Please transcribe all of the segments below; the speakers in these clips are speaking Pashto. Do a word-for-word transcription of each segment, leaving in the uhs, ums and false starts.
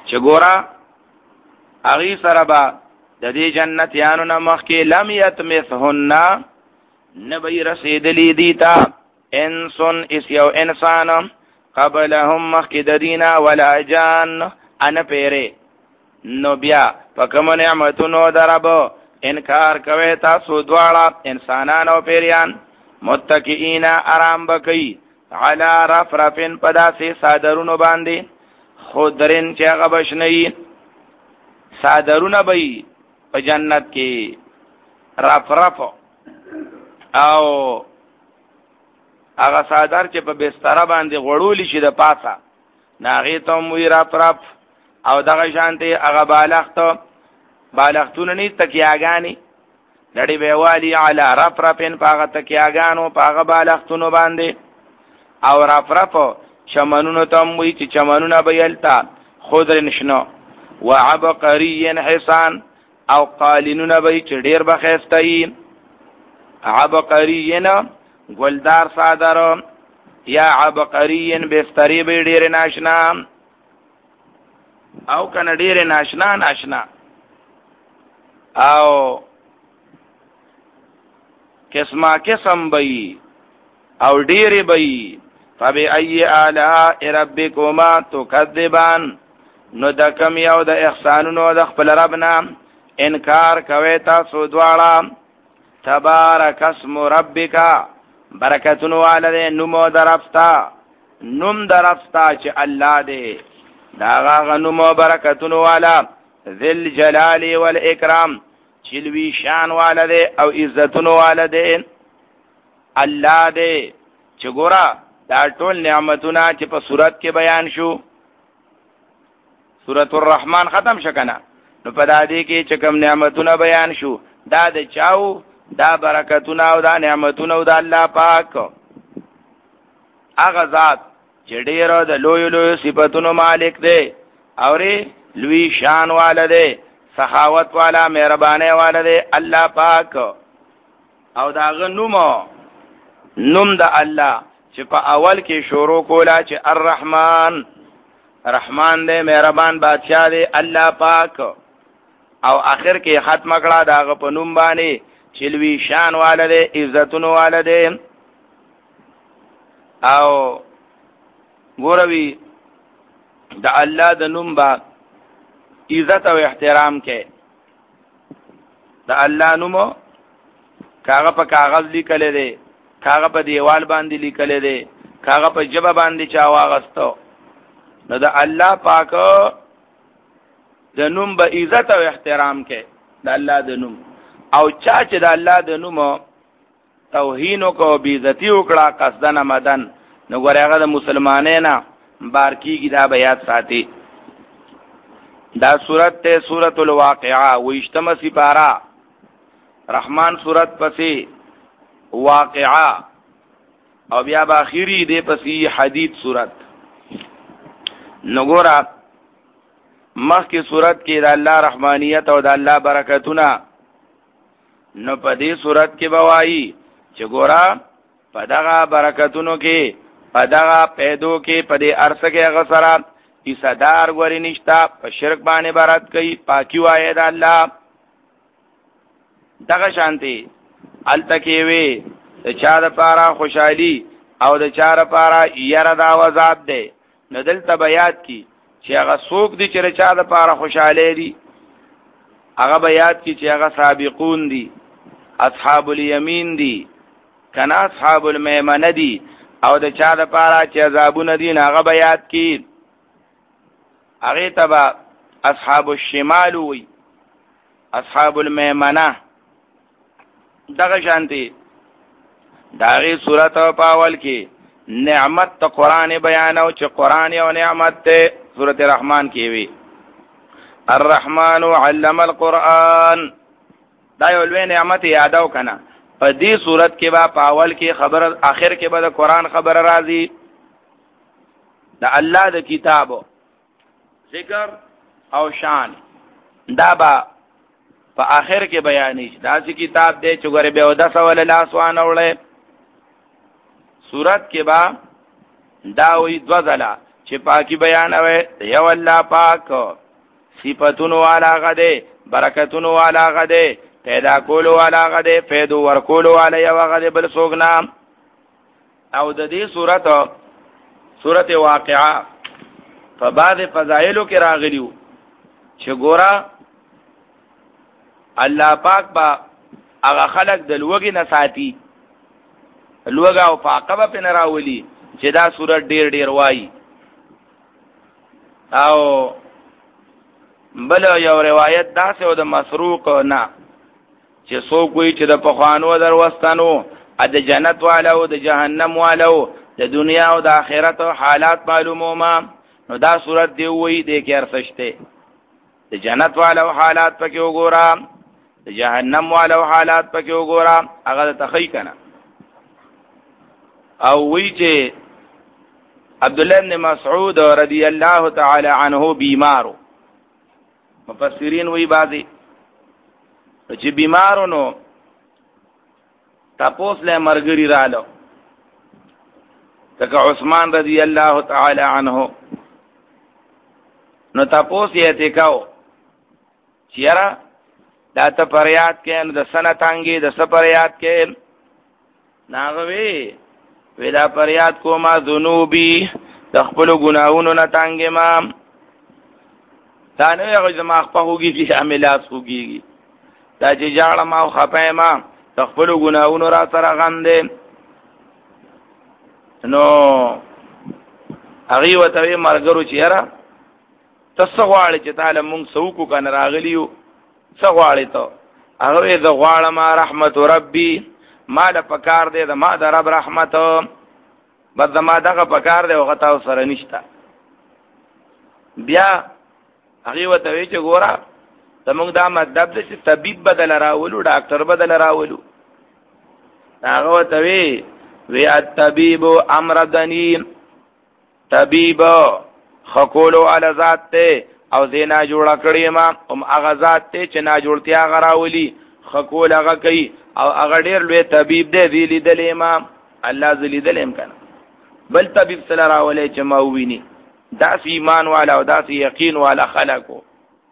چې ګورا اغي سره با د دې جنتیانو نه مخکې لم یتمثهن نبی رسیدلی دیتا انسون اس یو انسان قبلهم مخکې د دینا ولا جان ان پیره نو بیا پکم نعمتونو دربو انکار کوي تاسو دواړه انسانان او پیریان متکئین آرام بکئی علی رفرفن پداسې صادرونو باندې خضرن چې هغه بشنئی صادرونه بئی په جنت کې رفرف او هغه صادر چې په بستر باندې غړول شي د پاسه ناغه ته وی رفرف او دغه شانته هغه بالغت بالغتون نه تکیاګانی لړی بیوالی علی رفرفن پاغه تکیاګانو پاغه بالغتونو باندې او رفرف چمنونو تم وی چې چمنونه بیلتا خضر نشنو وعبقری حسان او قالینونه به چې ډیر بخښتای عبقری نه ګلدار صادر یا عبقری بستری به ډیر ناشنا او کنه ډیر ناشنا ناشنا او قسمه قسم بئی او ډیر بئی فبأي آلاء ربكما تكذبان نو د کم یو د احسانونو د خپل ربنا انکار کوي تاسو دواړه تبارک اسم ربک برکتونو والده نومو درفتا نوم درفتا چې الله دې دا غا نومو برکتونو والا ذل جلال والاکرام چلوی شان والده او عزتونو والده الله دې چې ګورا دا ټول نعمتونه چې په صورت کې بیان شو سورۃ الرحمن ختم شکنه نو په دادی کې چې کوم نعمتونه بیان شو دا د چاو دا برکتونه او دا نعمتونه او د الله پاک هغه ذات چې ډیرو د لوی لوی صفاتونو مالک دی او لوی شان والده سخاوت والا مهربانه والده الله پاک او دا غنومو نوم د الله چې په اول کې شروع کولا چې الرحمن رحمان دې مهربان بادشاہ دې الله پاک او آخر کې ختم کړه داغه په نوم باندې چلوي شان والده عزتونو والده او ګوروي د الله د نوم با عزت او احترام کې د الله نوم کاغه په کاغذ لیکل دي کاغه په دیوال باندې لیکل دي کاغه په جبه باندې چا واغستو نو د الله پاک د نوم به عزت او احترام کې د الله د نوم او چا چې د الله د نوم توهین او بی عزتی وکړه قصدن مدن نو ګورغه د مسلمانانه بارکیږي دا بیات ساتي دا سورت ته سورۃ الواقعہ وشتمه سپارا رحمان سورت پسې واقعہ او بیا با اخیری دې پسې حدید سورت نګورا مخکې صورت کې د الله رحمانیت او د الله برکتونه نو په دې صورت کې بوایي چې ګورا په دغه برکتونو کې په دغه پیدو کې په دې ارسه کې غسرات ایصدار غوري نشتا په شرک باندې برات کوي پاکي وایي د الله دغه شانتي التکی وی د چا د پاره خوشحالي او د چا د پاره یره دا وزاد ده نو دلته بیات کی چې هغه څوک دي چې چا د پاره خوشاله دي هغه بیات کی چې هغه سابقون دي اصحاب الیمین دي کنا اصحاب المیمنه دي او د چا د پاره چې عذابونه دي هغه بیات کی هغه تبع اصحاب الشمال وی اصحاب المیمنه دغه شانتي داغه صورت په اول کې نعمت ته قران بیان او چې قران یو نعمت ته سورۃ الرحمن کې وی الرحمن علم القرآن دا یو لوی نعمت یادو کنه په دې صورت کې با په اول کې خبر اخر کې به د قران خبر راځي د الله د کتابو ذکر او شان دا با په اخر کې بیانې دا چې کتاب دې چې ګره به ودا سوال الله سبحانه وړه صورت کې با دا وی دو ځله چې پاکي بیان اوي یو الله پاک صفاتونو والا غده برکتونو والا غده پیدا کولو والا غده پیدو ورکولو والا یو غده بل سوګنا او د دې صورت صورت واقعه په بعض فضایلو کې راغلیو چې ګورا الله پاک با هغه خلق د لوګي نه ساتي لوګا او پاکبه په نراولي چې دا صورت ډیر ډیر وایي او بل یو روایت داسې او د مسروق نه چې څوک وي چې د پخوانو دروستانو د جنت والو د جهنم والو د دنیا او د آخرت حالات معلومو ما نو دا صورت دی وی د کې ارسشته د جنت والو حالات پکې وګورم د جهنم والو حالات پکې وګورم هغه تخی کنه او وی چې عبد الله بن مسعود رضی الله تعالی عنه بیمارو مفسرین وی بازي چې بیمارونو تاسو له مرګري رالو تک عثمان رضی الله تعالی عنه نو تاسو یې تکاو چیرې دا ته پریاد کې نو د سنتانګي د سپریاد کې ناغوي ودا پریاد کوما ذنوبی د خپل ګناہوں نه تانګې ما دا نه یو زما خپل هوږي چې عملات هوږي دا چې جاړه ما خپای ما د خپل ګناہوں را سره غندې نو هغه وته مرګرو چیرې تسغواړي چې تعالی مونږ سوکو کنه راغلیو سغواړي ته هغه د غواړه ما رحمت ربي ما د پکار دې د ما د رب رحمت بد ما دغه پکار دې وغه تاسو سره نشتا بیا هغه وته وی چې ګورا زموږ دا مطلب دې چې طبيب بدل راولو ډاکټر بدل راولو هغه وته وی وی الطبيب امرضني طبيب خقولو علی ذات ته او زینا جوړه کړی ما هم هغه ذات ته چې نا جوړتیا غراولي خقول هغه کوي او هغه ډیر لوی طبيب دی دی لیدل امام الله زلیدل امکان بل طبيب سره راولي چې ما ویني دا ایمان والا او دا یقین والا خلقو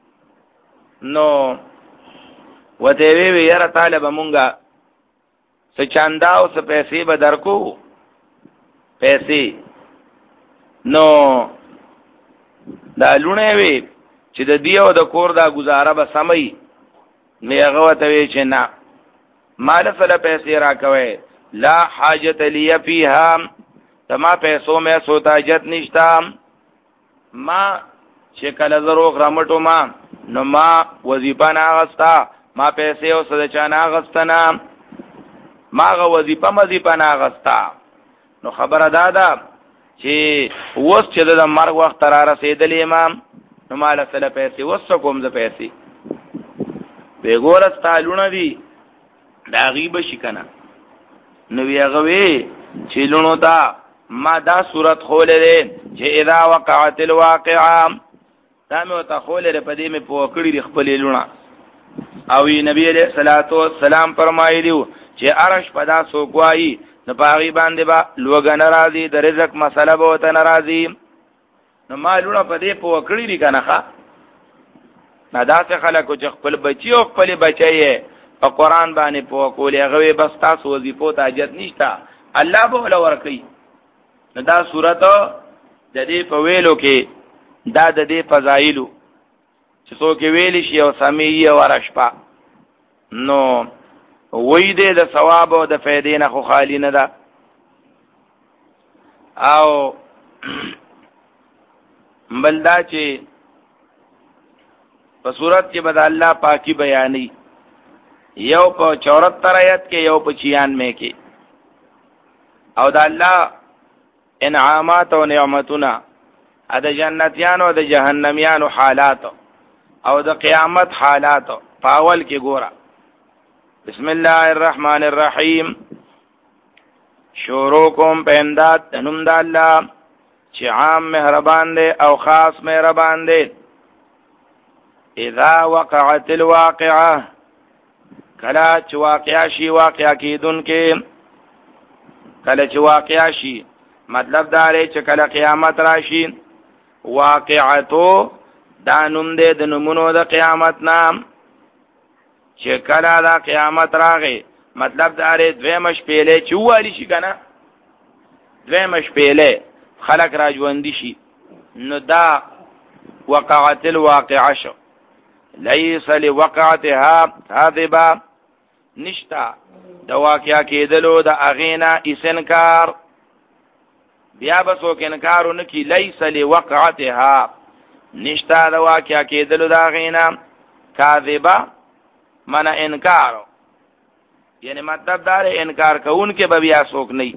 نو وته وی وی یاره طالب مونږه څه چاندا او څه پیسې به درکو پیسې نو دا لونه وی چې د دیو د کور دا گزاره به سمي میغه وته وی چې نه مال سره پیسې راکوي لا حاجت لی فیها تما پیسو میں سوتاجت نشتا ما شکل زرو غرمټو ما نو ما وظیفه ناغستا ما پیسې او صدچا ناغستنا ما غ وظیفه مظیفه ناغستا نو خبره دادا چې وس چې د مرګ وخت را رسیدل امام نو مال سره پیسې وس کوم ز پیسې به ګورس تعالونه دي دا غیب شي کنه نو یغه وی چې لونو دا ما دا صورت خولې ده چې اذا وقعت الواقعه دا مې وته خولې په دې مې پوکړی خپل لونه او نبی عليه الصلاه والسلام فرمایلیو چې عرش پدا سوګوایي نو پاغي باندې با لوګ ناراضي د رزق مسله به وته ناراضي نو مالونه په دې پوکړی دي کنه ښا نه دا څه خلکو چې خپل بچي او خپل بچي په قران باندې پوکولې هغه بس تاسو وظیفو ته حاجت نشته الله به ول ورکي نو دا صورت د دې په ویلو کې دا د دې فضایلو چې څوک ویل شي او سمي او ورشپا نو وې دې د ثواب او د فائدې نه خو خالی نه ده او بلدا چې په صورت کې بد الله پاکي بیانې یو په چوہتر آیت کې یو په چھیانوے کې او د الله انعامات او نعمتونه د جنتیانو او د جهنميانو حالات او د قیامت حالات پاول کې ګورا بسم الله الرحمن الرحیم شروع کوم په امداد نوم د الله چې عام مهربان دی او خاص مهربان دی اذا وقعت الواقعه کلا چې واقعا شي واقعا کیدون کې کله چې واقعا شي مطلب دا لري چې کله قیامت راشي واقعاتو دا نوم دې د نومونو د قیامت نام چې کله دا قیامت راغی مطلب دا لري دویم شپېلې چې والی شي کنه دویم شپېلې خلق را ژوند شي نو دا وقعت الواقعه شو ليس لوقعتها هذبا نشتا د واقعیا کېدلو د اغینا اسنکار بیا به څوک انکارونه کی ليس لوقعتها نشتا د واقعیا کېدلو د اغینا کاذبا منا انکار یعنی مطلب دار انکار کوون کې به بیا څوک نه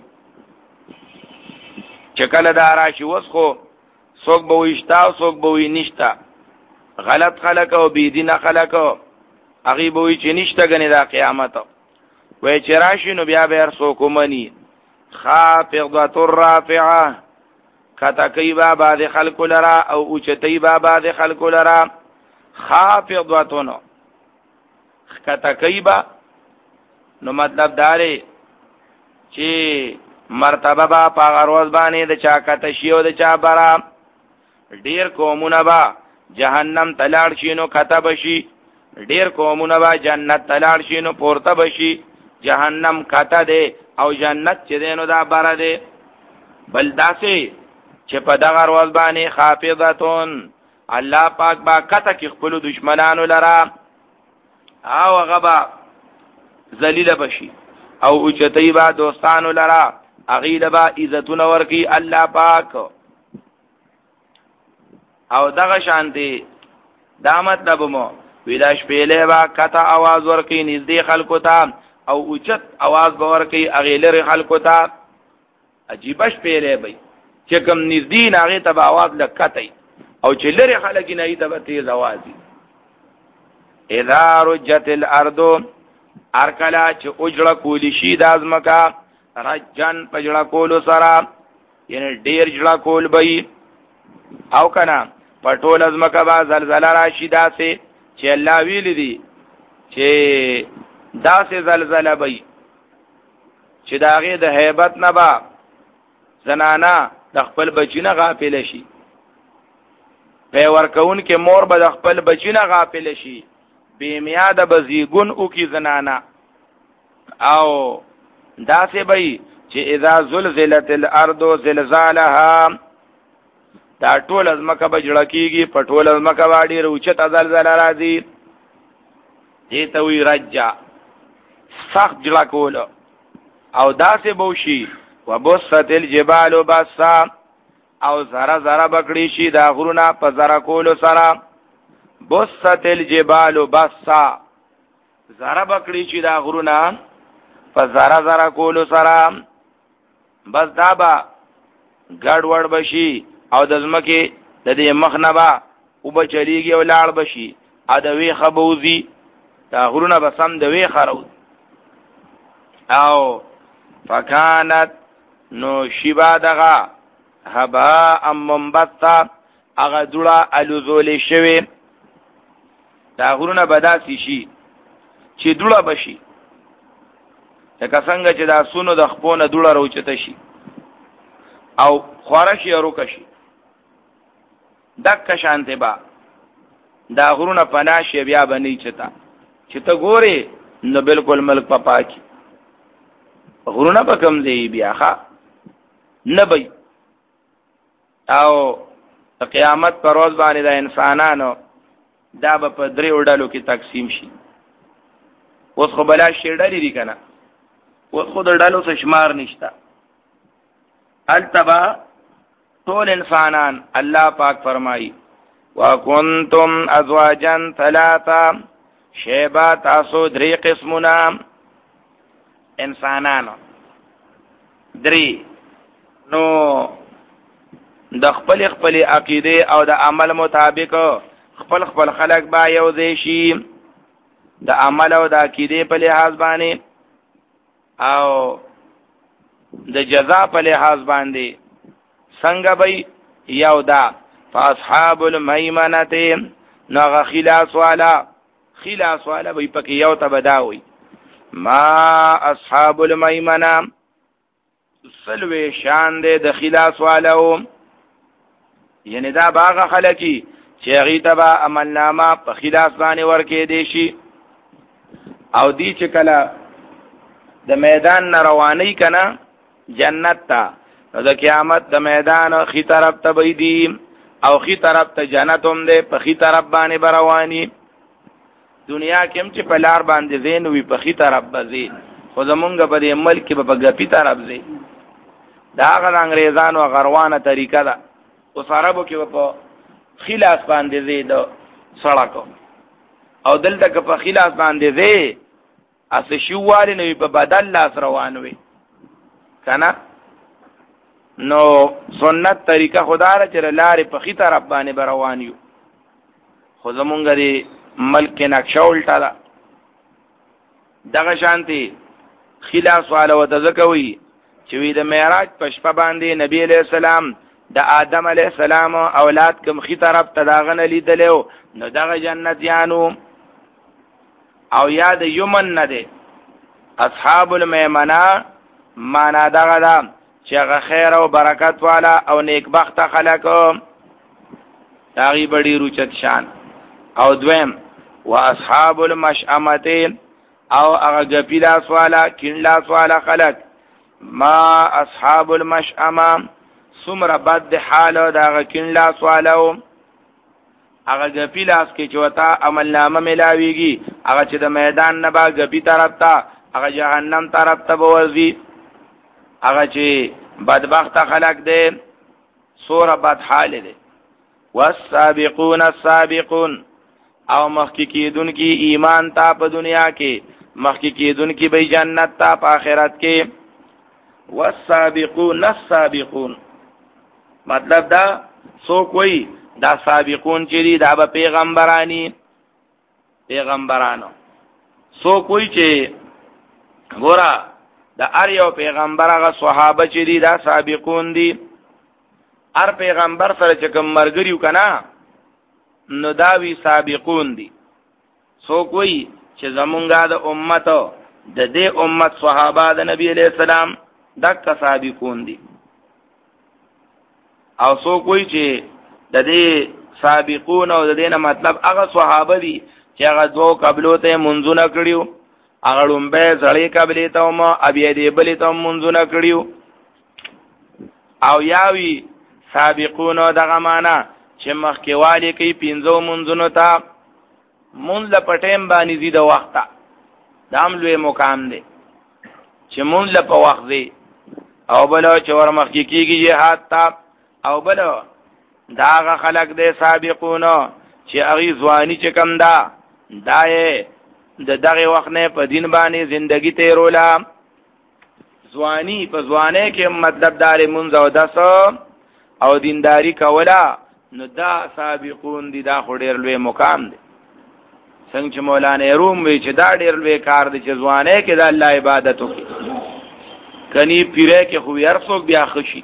چکل دا راشي وس خو څوک به وشتا او څوک به وی نشتا غلط خلق او بی دین خلق هغه به وی چې نشته غنی دا قیامت وای چې راشي نو بیا به هر څوک مني خافضه الرافعه کتا کیبا بعد خلق لرا او اوچتیبا بعد خلق لرا خافضه کتا کیبا نو مطلب داره چې مرتبه با پاغروز باندې د چا کته شیو د چا برا ډیر قومونه با جهنم تلاړ شینو کته بشي ډیر قومونه با جنت تلاړ شینو پورته بشي جهنم کته ده او جنت چې دینو دا برا ده بل داسې چې په دغه ورځ باندې خافضتون الله پاک با کته کې خپل دشمنانو لرا او غبا ذلیل بشي او اوچتای با دوستانو لرا اغیل با عزتون ورکی الله پاک او دغه شانتی دا مطلب مو ویداش پیله با کتا آواز ورکی نزدی خلکو تا او اوچت آواز بورکی اغیلر خلکو تا عجیبش پیله بی چې کم نزدی ناغی تا با آواز لکتی او چې لر خلکی نایی تا با تیز آوازی اذا رجت الاردو ارکلا چې اجړه کولی شي د ازمکا رجن پجړه کولو سره یعنی ډیر جړه کول بې او کنا پټول ازمکا با زلزلہ راشي داسې چې الله ویل دي چې داسې زلزلہ بې چې داغه د هیبت نه با زنانا د خپل بچینه غافل شي په ورکون کې مور به د خپل بچینه غافل شي بیمیاد بزیگون او کی زنانا او داسې بی چې اذا زلزلت الارض زلزالها دا ټول از مکه بجړه کیږي په ټول از مکه واړي روچت زلزلہ راځي دې ته وی رجا سخت جړه کول او داسې بوشي وبست الجبال بسا او زرا زرا بکړي شي دا غرونه په زرا کول سره بست الجبال بسا زرا بکړي چې دا غرونه په زرا زرا کولو سره بس دا با ګډ وډ بشي او د ځمکه د دې مخ نه با او بچلیږي او لاړ بشي ا د وی خبوزي دا غرونه به سم د وی خرو او فکانت نو شیبا دغه هبا ام منبتا اغه دړه الوزول شوی دا غرونه بداسي شي چې دوړه بشي لکه څنګه چې دا سونو د خپونه دوړه روچته شي او خورشي روکشي دک شانته با دا غرونه پناشي بیا بنی چتا چې ته ګوري نو بالکل ملک پپاکی غرونه په کم دی بیا ښا نبي او قیامت پر ورځ باندې د انسانانو دا به په درې وډالو کې تقسیم شي اوس خو بلا شي ډالې دي کنه اوس خو د ډالو څه شمار نشته التبا ټول انسانان الله پاک فرمایي وکنتم ازواجا ثلاثه شیبا تاسو درې قسمونه انسانانو درې نو د خپل خپل عقیده او د عمل مطابق خپل خپل خلق با یو ځای شي د عمل او د عقیده په لحاظ باندې او د جزاء په لحاظ باندې څنګه به یو دا فاصحاب المیمنه نغه خلاص والا خلاص والا به پکې یو ته بداوي ما اصحاب المیمنه سلوی شان دې د خلاص والو یعنی دا باغ خلکی چې هغه تبا عملنامه په خلاص باندې ورکې دي شي او دی چې کله د میدان نه رواني کنا جنت ته نو د قیامت د میدان خي طرف ته بيدي او خي طرف ته جنت هم ده په خي طرف باندې برواني دنیا کې هم چې په لار باندې زین وي په خي طرف بزي خو زمونږ په دې ملک کې په ګپی طرف زي دا غل انګريزانو غروانه طریقه ده اوس عربو کې په خلاص باندې زی دو سړکو او دلته په خلاص باندې زی اس شووالی نوی په بدل لاس روان وي کنه نو سنت طریقه خدا را چې لارې په خي طرف باندې روان یو خو زمونږ دی ملک نقشه الټا ده دغه شانتي خلاص والا وتذکوي چې وی د معراج په شپه باندې نبی علیہ السلام د آدم علیہ السلام اولاد کوم خي طرف ته داغه لیدلو نو دغه جنت یانو او یاد یمن نه ده اصحاب المیمنه معنا دغه ده چې هغه خیر او برکت والا او نیکبخت خلک داغي بډی روچت شان او دویم واصحاب المشأمه او هغه غپیلا سوالا کینلا سوالا خلق ما اصحاب المشأمه سمر بد حال داغه کینلا سوالو هغه غپیلاس کې چوتا عمل نامه ملاويږي هغه چې د میدان نه با غپی طرف ته هغه جهنم طرف ته بوځي هغه چې بدبخت خلق دي سوره بد حال دي والسابقون السابقون او مخکې کېدون کی ایمان تا په دنیا کې مخکې کېدون کی به جنت تا په آخرت کې والسابقون السابقون مطلب دا سو کوئی دا سابقون چې دي دا به پیغمبرانی پیغمبرانو سو کوئی چې ګورا دا ار یو پیغمبر هغه صحابه چې دي دا سابقون دي ار پیغمبر سره چې کوم مرګریو کنا نو دا وی سابقون دي سو کوئی چې زمونږه د امت د دې امت صحابه د نبی علیہ السلام دک سابقون دي او سو کوئی چې د دې سابقون او د دې نه مطلب هغه صحابه دي چې هغه دوه قبلو ته منځونه کړیو هغه لومبه ځړې قبلې ته مو ابي دې بلې ته منځونه کړیو او یاوی سابقون دغه معنا چې مخکېوالی کوي پینځو منځونو ته مونږ له پټیم باندې زی د وخته دام لوی مقام دی چې مونږ له په وخت دی او بل چې ور مخکې کیږي جهاد تا او بل داغه خلق دې سابقون چې هغه ځواني چې کم دا دای د دغه وخت نه په دین باندې ژوندۍ تیرولا ځواني په ځوانه کې مطلب دار منځ او داسو او دینداری کولا نو دا سابقون دي دا خډیر لوی مقام دي څنګه چې مولانا روم وی چې دا ډیر لوی کار دی چې ځوانه کې د الله عبادت وکړي کني پیره کې خو یې ارڅوک بیا خشي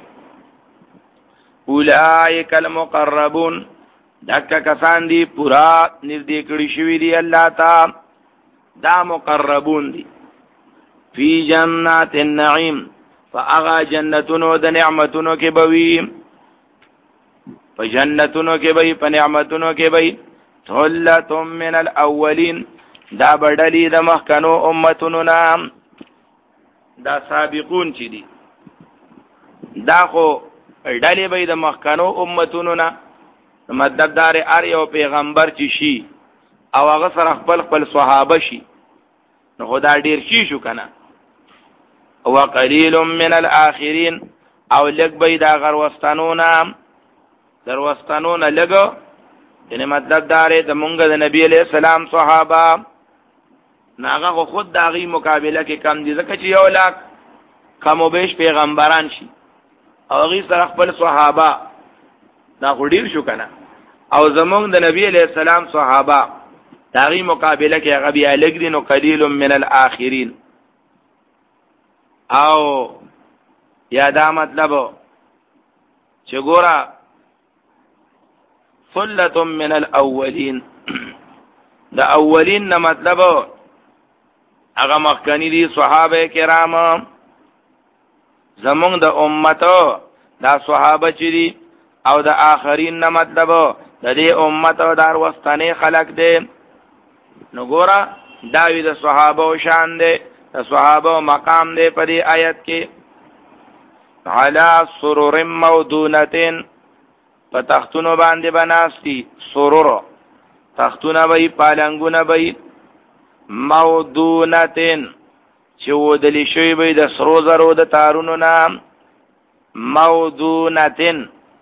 اولائک المقربون دکا کسان دی پورا نزدې کړي شوی دی الله تا دا مقربون دی فی جنات النعیم فاغا جنتونو د نعمتونو کې بوي په جنتونو کې بوي په نعمتونو کې بوي ثلة من الاولین دا بدلی د مخکنو امتونو نام دا سابقون چی دی دا خو ډلې به د مخکنو امتونو نه مطلب دار ار یو پیغمبر چی شي او هغه سره خپل خپل صحابه شي نو خدا ډیر شي شو کنه او قلیل من الاخرین او لګ به دا غروستانونه دروستانونه لګو یعنی مطلب دار د مونږ د نبی علیہ السلام صحابه ناغه خود داغي مقابله کې کم دي ځکه چې یو لاک کم او بیش پیغمبران شي او غي سره خپل صحابه دا غډیر شو کنه او زمونږ د نبی علیہ السلام صحابه داغي مقابله کې هغه بیا لګ دي نو قلیل من الاخرین او یا دا مطلب چې ګورا ثلة من الاولین دا اولین نه مطلب هغه مخکنی دي صحابه کرام زمونږ د امت دا صحابه چې دي او د آخرین نه مطلب د دې امت او دار وستانه خلق دی. نو ګورا داوی د صحابه او شان دی، د صحابه مقام دی په دې آیت کې. علی سرور موضونتن، په تختونو باندې بناستی، سرور تختونه وی پالنګونه وی، موضونتن چې ودلی شوی وي د سرو زرو د تارونو نام، موضونتن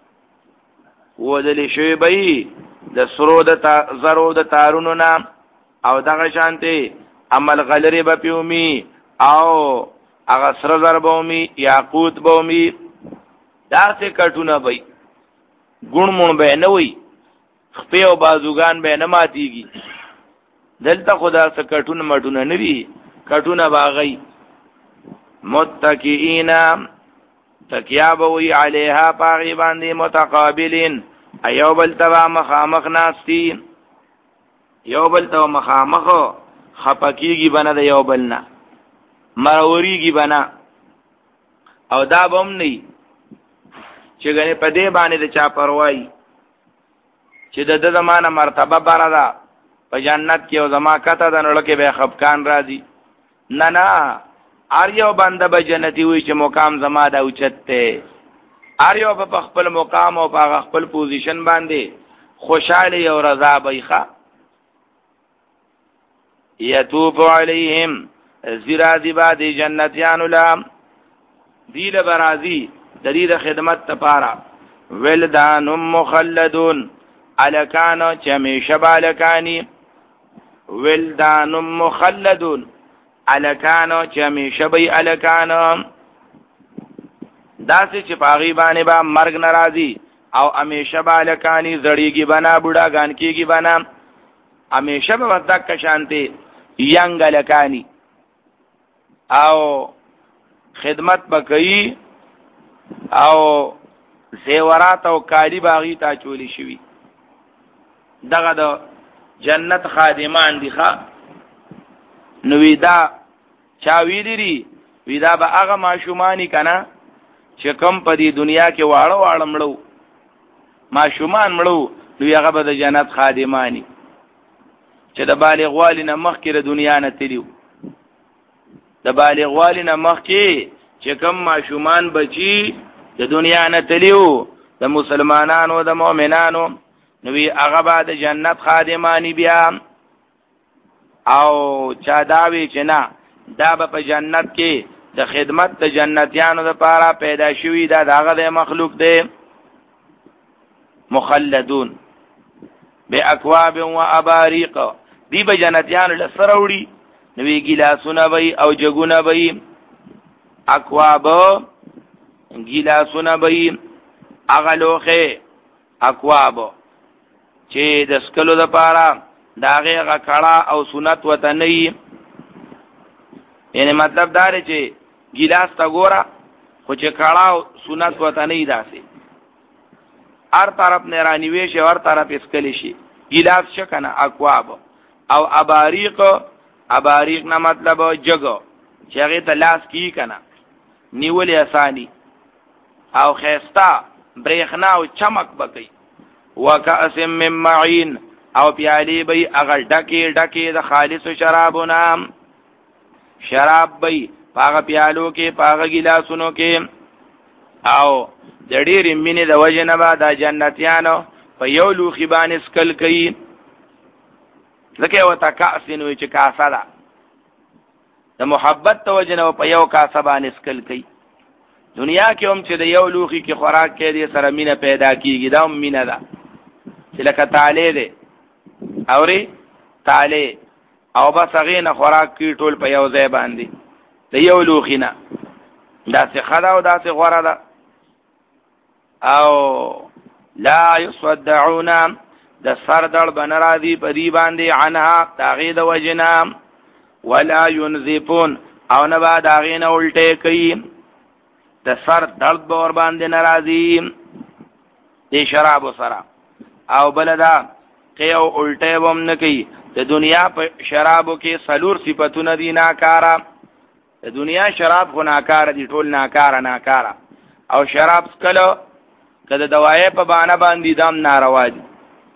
ودلی شوی وي د سرو د زرو د تارونو نام، او دغه شانته عمل غلری به پیومی او هغه سره زر بومی یاقوت بومی، داسې کټونه وي ګون مون به نه وي، خپې او بازوګان به نه ماتيږي. دلته خدا څخه کټونه مټونه نه وي، کټونه باغی. متکئین تکیا بوی علیها پاغی باندې، متقابلین ایو بل تبا مخامخ ناستی، یو بل تبا مخامخ خپکیگی بنا دا یو بلنا، مروریگی بنا. او دا بم نی چې غنی په دې باندې د چا پروايي چې د د زمانه مرتبه بره ده په جنت کې او زما کته د نړۍ کې به خفقان راځي. نه نه ار یو بنده به جنتی وي چې مقام زما د اوچته، ار یو په خپل مقام او په خپل پوزیشن باندې خوشاله او رضا بيخه. یتوب علیهم زرازی بعد جنتیان لام دیل برازی دلیل خدمت تپارا، ولدان مخلدون الکانو چمیشه بالکانی، ولدان مخلدون الکانو چمیشه بی الکانو، داسی چی پاغی بانی با مرگ نرازی او امیشه بالکانی زڑیگی بنا بودا گانکیگی بنا، امیشه با وزدک کشانتی ینگ الکانی او خدمت بکئی او زیورات او کالی باغی تا چولی شوی. دغه د جنت خادمان دی ښا. نو ویدا چا ویلی ری ویدا به هغه ماشومانی کنا چې کم په دې دنیا کې واړه واړه مړو ماشومان مړو، نو هغه به د جنت خادمانی چې د بالغ والی نه مخکې د دنیا نه تلیو، د بالغ والی نه مخکې چې کم ماشومان بچي د دنیا نه تلیو د مسلمانانو د مؤمنانو، نو هغه به د جنت خادمانی بیا. او چا داوی چې نه دا به په جنت کې د خدمت د جنتیانو لپاره پیدا شوی، دا دغه د مخلوق دی. مخلدون باکواب و اباریق، دی به جنتیانو لسره وړي، نوې ګلاسونه وي او جګونه وي، اکواب ګلاسونه وي، هغه لوخه اکواب چې د سکلو لپاره داغه هغه کړه او سنت وطنی. یعنی مطلب دا دی چې ګلاس تا ګورا خو چې کړه او سنت وطنی داسي هر طرف نه رانیوي شي، هر طرف اسکلی شي، ګلاس شکنه اکواب. او اباریق، اباریق نه مطلب جګو چې هغه ته لاس کی کنه نیولې اسانی او خيستا برېخنا او چمک بکی. وکأس من معین، او پیالی بی اغل ڈکی ڈکی دا خالص شرابونا، شراب بی پاغ پیالو کې پاغ گلاسونو کې. او د ډېرې مینې د وجه نه به دا جنتیانو په یو لوښي باندې څکل کوي، ځکه یې ورته کأس وایي چې کاسه ده، د محبت د وجه نه په یو کاسه باندې څکل کوي. دنیا کې هم چې د یو لوښي کې خوراک کې دې سره مینه پیدا کېږي، دا هم مینه ده چې لکه تالی دی اوري تالی او بس هغې نه خوراک کوي ټول په یو ځای باندې د یو لوښي نه، داسې ښه ده او داسې غوره ده. او لا یصدعون د سر دړ به نه راځي په دې باندې عنها د هغې د وجې نه، ولا ینزفون او نه به د هغې نه الټی کوي، د سر درد به ور باندې نه راځي دې شرابو سره. او بله ده که او الټی به هم نه کوي. د دنیا په شرابو کې څلور صفتونه دي ناکاره، د دنیا شراب خو ناکاره دي، ټول ناکاره ناکاره. او شراب څکلو که د دوایې په بانه باندې دام ناروا دي،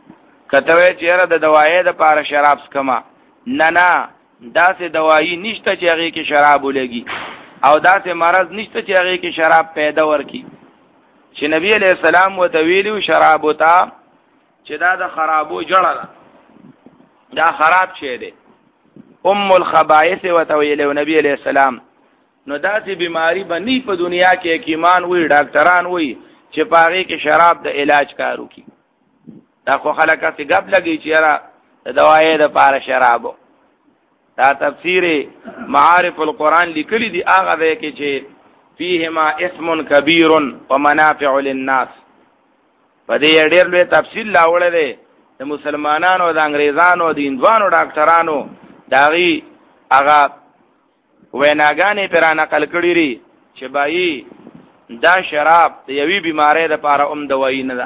کته چیرې د دوايي د پاره شراب سکما نه نه داسې دوايي نشته چې هغه کې شراب ولګي او داسې مرض نشته چې هغه کې شراب پیدا ورکی چې نبی علیہ السلام وتویلو شراب وتا چې دا د خرابو جړه ده دا خراب شی دی ام الخبائث وتویلو نبی علیہ السلام نو داسې بیماری باندې په دنیا کې حکیمان وي ډاکټران وي چې پاره کې شراب د علاج کارو کی دا خو خلک څه غب لګي چې را د دوايي د پاره شرابو دا تفسیر معارف القرآن لیکلی دی هغه دی کې چې فيهما اسم كبير ومنافع للناس په دې ډېر لوی تفصیل لاوړل دی د مسلمانانو او د انګريزانو د هندوانو ډاکټرانو داغي هغه ویناګانې پر نقل کړی ری چې بای دا شراب د یوې بیماری د لپاره هم دوايي نه ده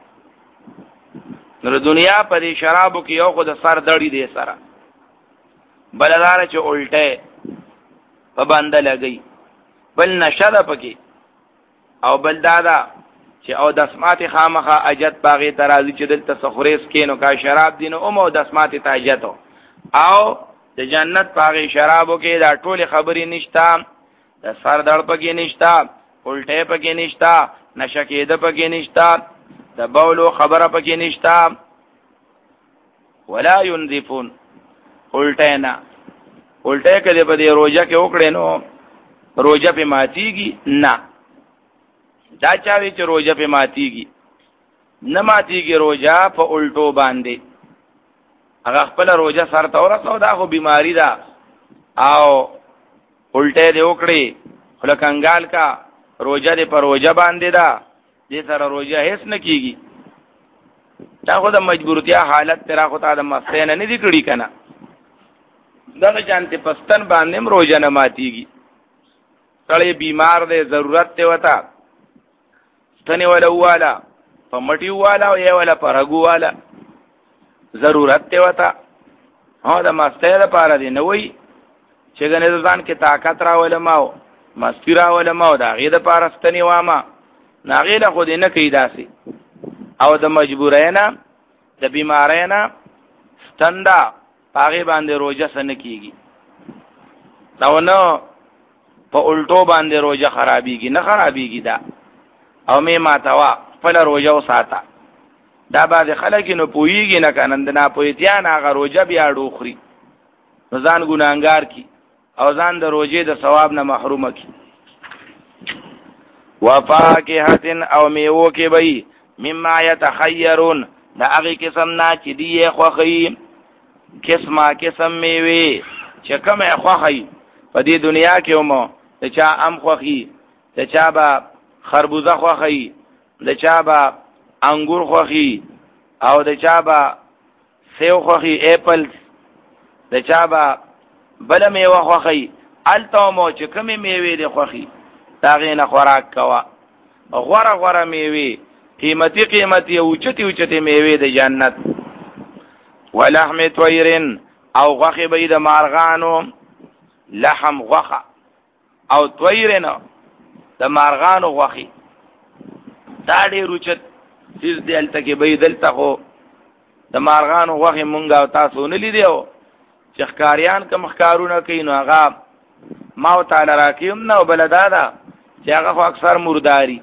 نو دنیا په دې شرابو کې یو خو د سر دړی دی سره بلدار چې الټه په باندې لګي بل نشد پکې او بل دادا چې او د اسمات خامخه اجت باغې ترازی چې دلته سخریس کینو کا شراب دینو او مو د اسمات تاجتو او د جنت باغې شرابو کې دا ټول خبرې نشتا د سر دړ پکې نشتا الټه پکې نشتا نشکېده پکې نشتا د بولو خبره پکې نشتا ولا ينذفون الټه نه الټه کله په دې روزه کې وکړې نو روزه په ماتيږي نه دا چاوي چې روزه په ماتيږي نه ماتيږي روزه په الټو باندې هغه خپل روزه سره تور سودا خو بیماری ده او الټه دې وکړي خلکنګال کا روزه دې پر روزه باندې ده دې سره روزه هیڅ نه کیږي دا خو د مجبورتیا حالت تیرا خو تا د مستین نه دي کړی کنه دغه جانته پستن باندې روزه نه ماتيږي کله بیمار دې ضرورت ته وتا ستنه ولا والا په مټي والا او یا ولا پرغو والا ضرورت ته وتا ها د مستین لپاره دی نه وای چې ګنې ځان کې طاقت را ولماو مستیرا ولماو دا غي د پارستنی وامه ناغیله خو دې نه کوي داسي او د مجبورینا د بیمارینا ستندا پاغي باندې روزه سن کیږي دا نو په الټو باندې روزه خرابيږي نه خرابيږي دا او می ماتوا خپل روزه وساته دا بعد خلک نو پويږي نه کنند نه پويتیا نه غ روزه بیا ډوخري ځان ګناګار کی او ځان د روزه د ثواب نه محروم کی وفاکهه او میوه کې به مما يتخيرون دا هغه قسم نه چې دی خوخی قسمه قسم میوه چې کومه خوخی په دې دنیا کې مو د چا ام خوخی د چا با خربوزه خوخی د چا با انګور خوخی او د چا با سیو خوخی اپل د چا با بل میوه خوخی الته مو چې کومه میوه دی خوخی داغه نه خوراک کوا غوړه غوړه میوه قیمتي قیمتي او چتي او چتي میوه د جنت ولحم طيرن او غوخه به د مارغانو لحم غوخه او طيرن د مارغانو غوخي دا ډېر روچت چیز دی الته کې به دلته خو د مارغانو غوخه مونږ او تاسو نه لیدو چې ښکاریان کوم ښکارونه کوي نو هغه ما تعالی راکیم نو بلدادا چې هغه خو اکثر مرداري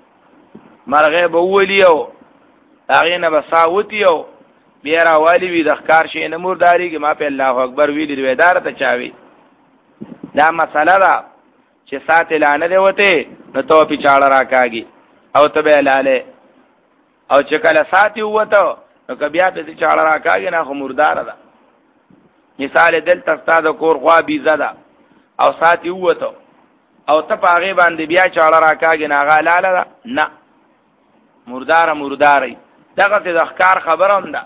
مرغه به ولیو هغه نه بساوتیو بیا را والی وی د ښکار شي نه مرداري کې ما په الله اکبر ویل دی ودار ته چاوي دا مساله ده چې سات لانه دی وته نو ته په چاړه راکاږي او ته به لاله او چې کله ساتي وته نو بیا په چاړه راکاږي نه خو مردار ده مثال دل تستا د کور خوا بي زده او ساتي وته او ته پاغه باندې بیا چاړه راکاږي نه غالاله نه مردار مرداري دغه د ښکار خبروم ده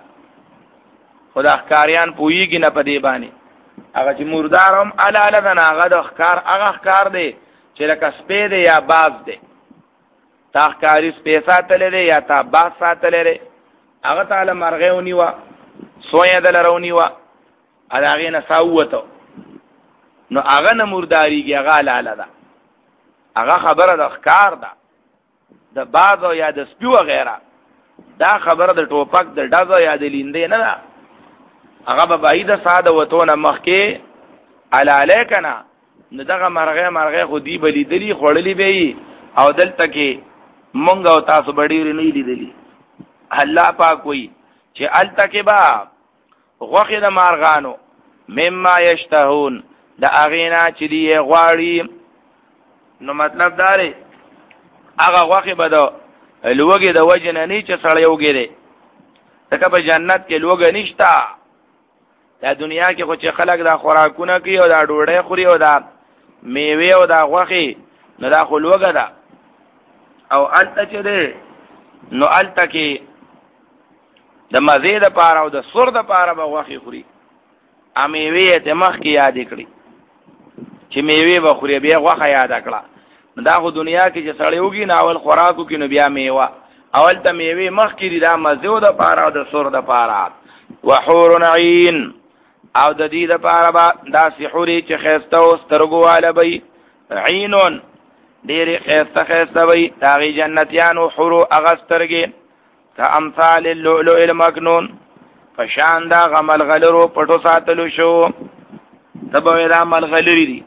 خدا ښکاریان پويږي نه پدې باندې هغه چې مردارم الاله نه هغه د ښکار هغه ښکار دی چې لکه سپې دی یا باز دی تا ښکاری سپې ساتلې دی یا تا باز ساتلې دی هغه تعالی مرغه ونیوا سویا دلرونی وا هغه نه ساوته نو هغه نه مرداریږي هغه الاله ده هغه خبره د ښکار ده د باز او یا د سپي وغیرہ دا خبره د ټوپک د ډزو یا د لیندې نه ده هغه به بعیده ساده وتونه مخکې علاله کنه نو دغه مرغه مرغه خو دی بلیدلی خړلې به او دلته کې مونږ او تاسو بډیر نه لیدلی الله پاک وی چې التکه با غوخه د مارغانو مما یشتهون د اغینا چې دی غواړي نو مطلب دا دی هغه غوخه به د لوګي د وجه نه نه چې سړی وګیره تکه په جنت کې لوګ نشتا دا دنیا کې خو چې خلک دا خوراکونه کوي او دا ډوډۍ خوري او دا میوه او دا غوخه نو دا خو لوګه ده او الته چې ده نو الته کې د مزید پاره او د سر د پاره به غوخه خوري ا میوه ته مخ کې یاد کړی چې میوه به خوري بیا غوخه یاد کړه دا خو دنیا کې چې سړی وګي ناول خوراکو کې نو بیا میوه اول ته میوه مخ کې دا مزید پاره او د سر د پاره وحور عین او د دې د پاره با دا سحوري چې خسته او سترګواله بي عینون ډېر خسته خسته بي داغي جنتیانو حورو اغسترګي كامثال اللؤلؤ المكنون فشان دا غمل غلرو پټو ساتلو شو تبوی دا مل غلری دي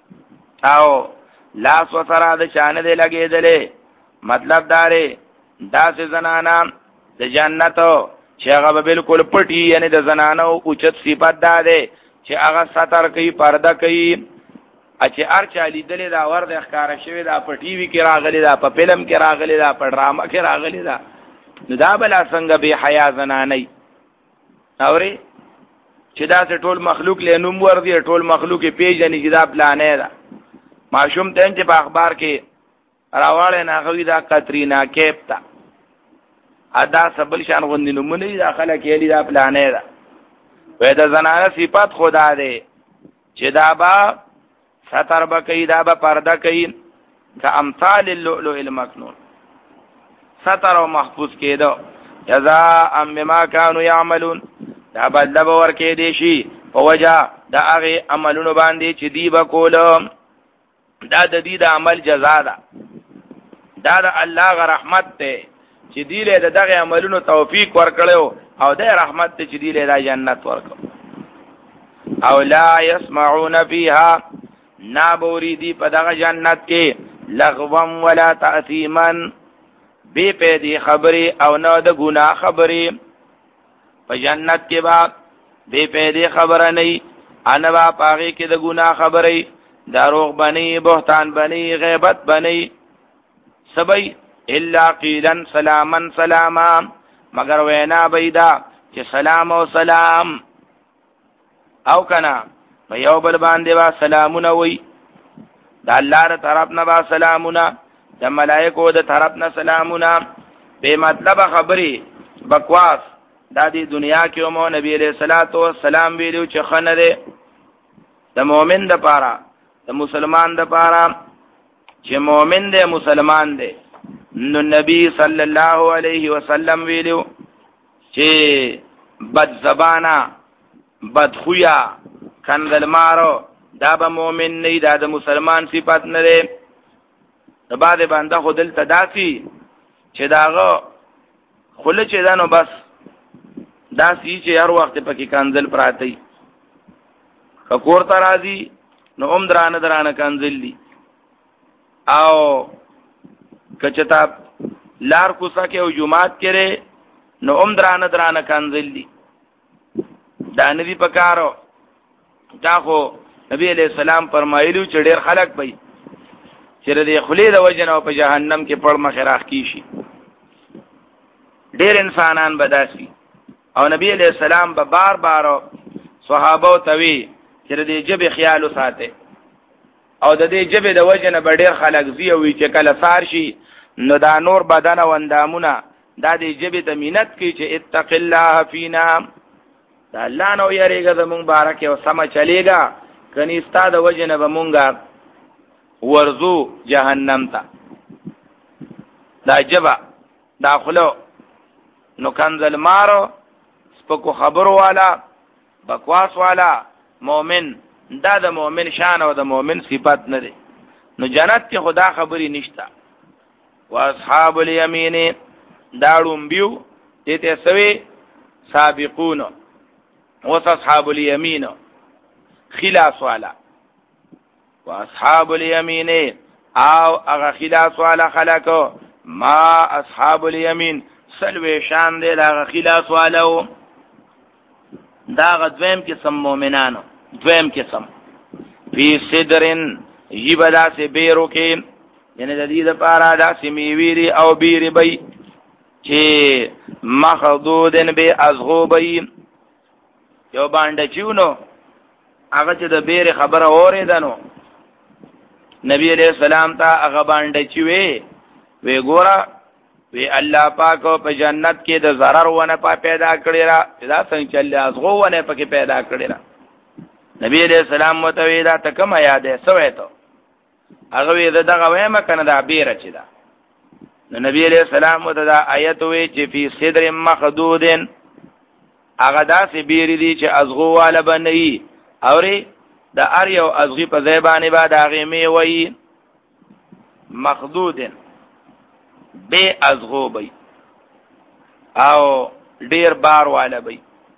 او لاس وسره د چانه دی لګېدلې مطلب داره داسې زنانا د جنتو چې هغه بالکل پټي یعنی د زنانو اوچت صفات ده چې هغه ستر کوي پرده کوي چې هر چا لیدلې دا ور د ښکارا شوی دا په ټي وي کې راغلي دا په فلم کې راغلي دا په ډرامه کې راغلي دا نو دا بل څنګه به حیا زنانې اوري چې دا ټول مخلوق له نوم ور دي ټول مخلوق پیژنې چې دا پلانې ده ماشوم ته چې په اخبار کې راواله نه غوي دا کاترینا کیپ تا ادا سبل شان غوندې نمونه داخله کېلی دا پلانې ده وې د زنانه صفات خدا ده چې دا با ستر بکې دا با پرده کوي كامثال اللؤلؤ المكنون ستر او محفوظ کېدو جزاء بما كانوا يعملون دا بدل به ور کې دي شي په وجه دا هغه عملونو باندې چې دی به کولم دا د دې د عمل جزاء ده دا د الله غ رحمت ته چې دی له دغه عملونو توفیق ورکړو او د رحمت ته چې دی له جنت ورکړو او لا يسمعون فيها نابوري دی په دغه جنت کې لغوا ولا تاثیما بے پیدی خبری او نو د ګناه خبری په جنت کې با بے پیدی خبره نه ان با پاغي کې د ګناه خبري دروغ بني بهتان بني غیبت بني سبي الا قيلا سلاما سلاما مگر وینا بيدا چې سلام او سلام او کنا په یو بل باندې با سلامونه وي د الله تر طرف نه با سلامونه د ملائکو د طرف نه سلامونه به مطلب خبري بکواس دا دی دنیا کې مو نبی عليه الصلاه والسلام ویلو چې خنه ده د مؤمن د پاره د مسلمان د پاره چې مؤمن دی مسلمان دی نو نبی صلی الله علیه وسلم ویلو چې بد زبانا بد خویا کندل مارو دا به مؤمن نه دا د مسلمان صفات نه ده د بعد باندې خودل تداسي چې داغه خله چې دانو بس داسي چې هر وخت پکې کندل پراتی کور ته راځي نو اوم درانه درانه کندل دي او کچتا لار کوسا کې او جمعات کړي نو اوم درانه درانه کندل دي دا نبی پکارو دا خو نبی علیہ السلام فرمایلو چې ډېر خلک پي چې د خلی د وجن او په جهنم کې پړ مخ راخ کیشي ډېر انسانان بداسي او نبی علیہ السلام به بار بار صحابه توي چې د جبه خیال وساته او د دې جبه د وجن به ډېر خلک زی وي چې کله سار شي نو دا نور بدن او اندامونه دا د جبه ته مينت کوي چې اتق الله فینا دا الله نو یریګه زمون بارک او سم چلیګا کني استاد وجن به مونږه ورزو جهنم تا دا جبا داخلو نو کنزل مارو سپکو خبرو والا بکواس والا مومن دا د مومن شان او د مومن صفات نه دي نو جنت کې خدا خبري نشتا واصحاب الیمین داړم بیو دته سوي سابقون او اصحاب الیمین خلاص والا واصحاب الیمین او هغه خلاص والا خلکو ما اصحاب الیمین سلوی شان دی هغه خلاص والو دا غدویم قسم مومنانو دویم قسم فی صدرن یبدا سے بیرو کې یعنی د دې لپاره دا سیمیویری او بیری بی چې مخدودن به ازغو بی یو باندې چونو هغه چې د بیر خبره اوریدنو نبی علیہ السلام ته هغه باندې چوي وی ګورا وی الله پاک په جنت کې د zarar ونه پا پیدا کړی را دا څنګه چل ازغو ونه پکې پیدا کړی را نبی علیہ السلام متوی دا تکم یادې سوې ته هغه وی دغه وایم کنه دا بیر چي دا نو نبی علیہ السلام مت دا آیت وی چې فی صدر مخدودن هغه داسې بیری دي چې ازغو والا بنئ اوري دا ار یو ازغی په زیبانی بعد هغه می وی مخدودن بے ازغو بی او ډیر بار والا بی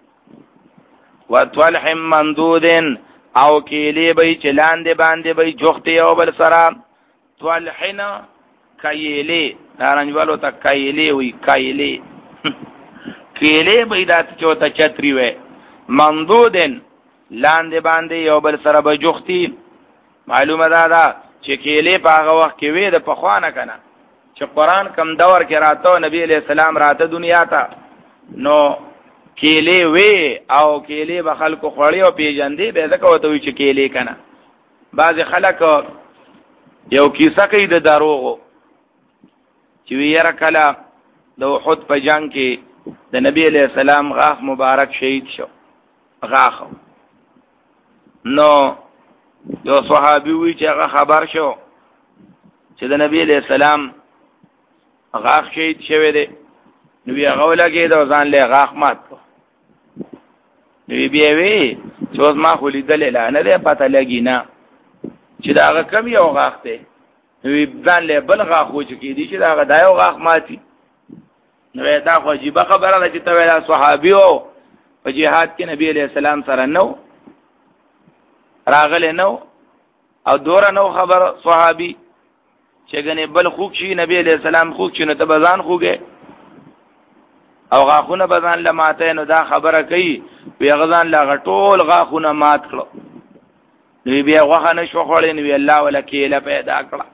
و طلح مندودن او کیلی بی چلاند باندې بی جوختی او بل سرا طلحنا کیلی نارنجوالو تا کیلی وی کیلی کیلی بی دات چوتا چتری وی مندودن لاندې باندې یو بل سره به جوختی معلومه ده دا چې کېلې په هغه وخت کې وې د پخوانه کنه چې قران کم دور کې راته نبی علیہ السلام راته دنیا ته نو کېلې وې او کېلې به خلکو خوړی او پیجندې به ځکه وته وي چې کېلې کنه بعض خلک یو کیسه کوي د دروغو چې ویره کله د احد په جنگ کې د نبی علیہ السلام غاښ مبارک شهید شو غاښ نو یو صحابي وی چې هغه خبر شو چې د نبی علیہ السلام غاښ شهید شوی دی نو هغه ولګي دا ځان له غاښ مات کو نو بیا وی چې اوس ما خو لیدل نه نه ده پته لګی نه چې دا هغه کم یو غاښ دی نو ځان له بل غاښ و چې کې دي چې دا هغه دا یو غاښ ماتي نو دا خو عجیب خبره ده چې ته ویلا صحابي او په جهاد کې نبی علیہ السلام سره نو راغله نو او دورا نو خبر صحابي چې غني بل خوک شي نبی علیہ السلام خوک شنو ته بزان خوګه او غاخونه بزان لماته نو دا خبره کوي وی غزان لا غټول غاخونه مات کړو نو بیا غوخه نشو خړې نو الله ولکیله پیدا کړه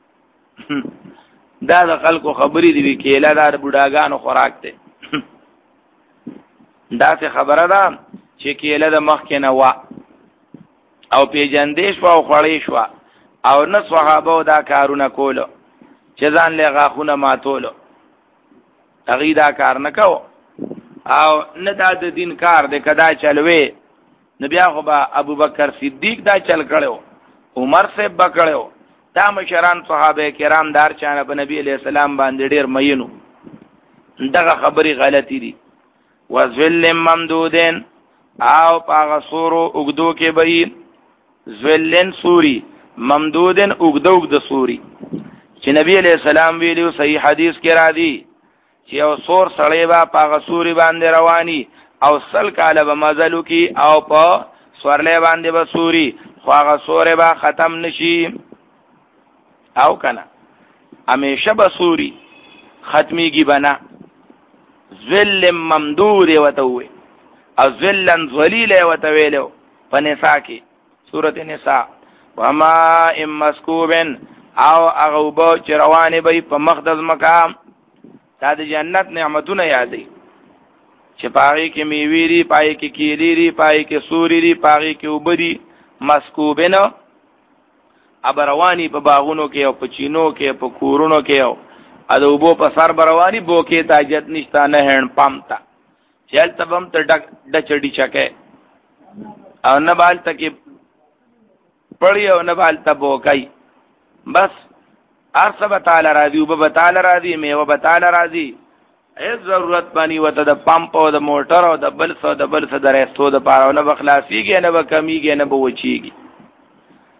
دا د خلکو خبرې دی کېله دار بډاګانو خوراک ته دا څه خبره ده چې کېله د مخ کې نه وا او پیجندې شو او خړې شو او نه صحابه دا کارونه کولو چې ځان له غاخونه ماتولو هغه دا کار نه کو او نه دا د دین کار د کدا چلوي نبي هغه ابو بکر صدیق دا چل کړو عمر سے بکړو دا مشران صحابه کرام دار چانه په نبی علیہ السلام باندې ډیر مینو دغه خبري غلطی دي وذل ممدودن او پاغه سورو وګدو کې به ذلن سوري ممدودن وګدو وګد سوري چې نبی علیہ السلام ویلو صحیح حدیث کې را دي چې او سور سړی با پاغه سوري باندې رواني او سل کاله به مزلو کې او په سورلې باندې به سوري خواغه سورې با ختم نشي او کنه همیشه به سوري ختميږي بنا ذل ممدود وتوي او ذلن ذلیل وتویلو په نساء کې سورته نساء وما ام مسکوبن او اغوبو چروانه به په مقدس مقام دا د جنت نعمتونه یادې چې پاره کې میويري پای کې کیليري پای کې سوريري پاره کې وبري مسکوبن ابروانی په باغونو کې او په چینو کې په کورونو کې او ادوبو په سر بروانی بو کې تاجت نشتا نه هن پامتا چل تبم ته ډک ډچړي چکه او نه بال تکي پړی او نه بال تبو کوي بس ارسب تعالی راضي او به تعالی راضي میوه به تعالی راضي هیڅ ضرورت باندې وته د پمپ او د موټر او د بل څه د بل څه درېستو د پاره نه بخلاصيږي نه به کمیږي نه به وچیږي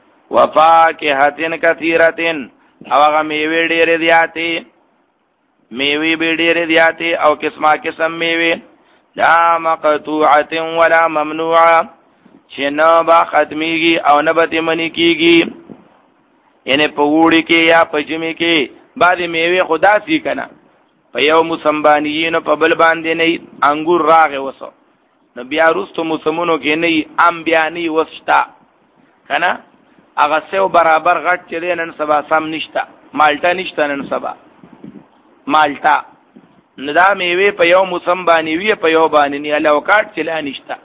وفاکهتن کثیرتن او هغه میوه ډېرې زیاتې میوه به ډېر زیاته او قسمه قسم میوه لا مقطوعه ولا ممنوعه چې نه با ختميږي او نه به منی کیږي یعنی په وړي کې یا په جمی کې بعضی میوه خدا سي کنه په یو موسم باندې نو په بل باندې نه انګور راغه وسو نو بیا وروسته موسمونو کې نه ام بیا نه وستا کنه هغه سیو برابر غټ چلی نن سبا سم نشتا مالټا نشتا نن سبا مالټا ندا میوه په یو موسم باندې وی په یو باندې نه الوکات چلا نشتا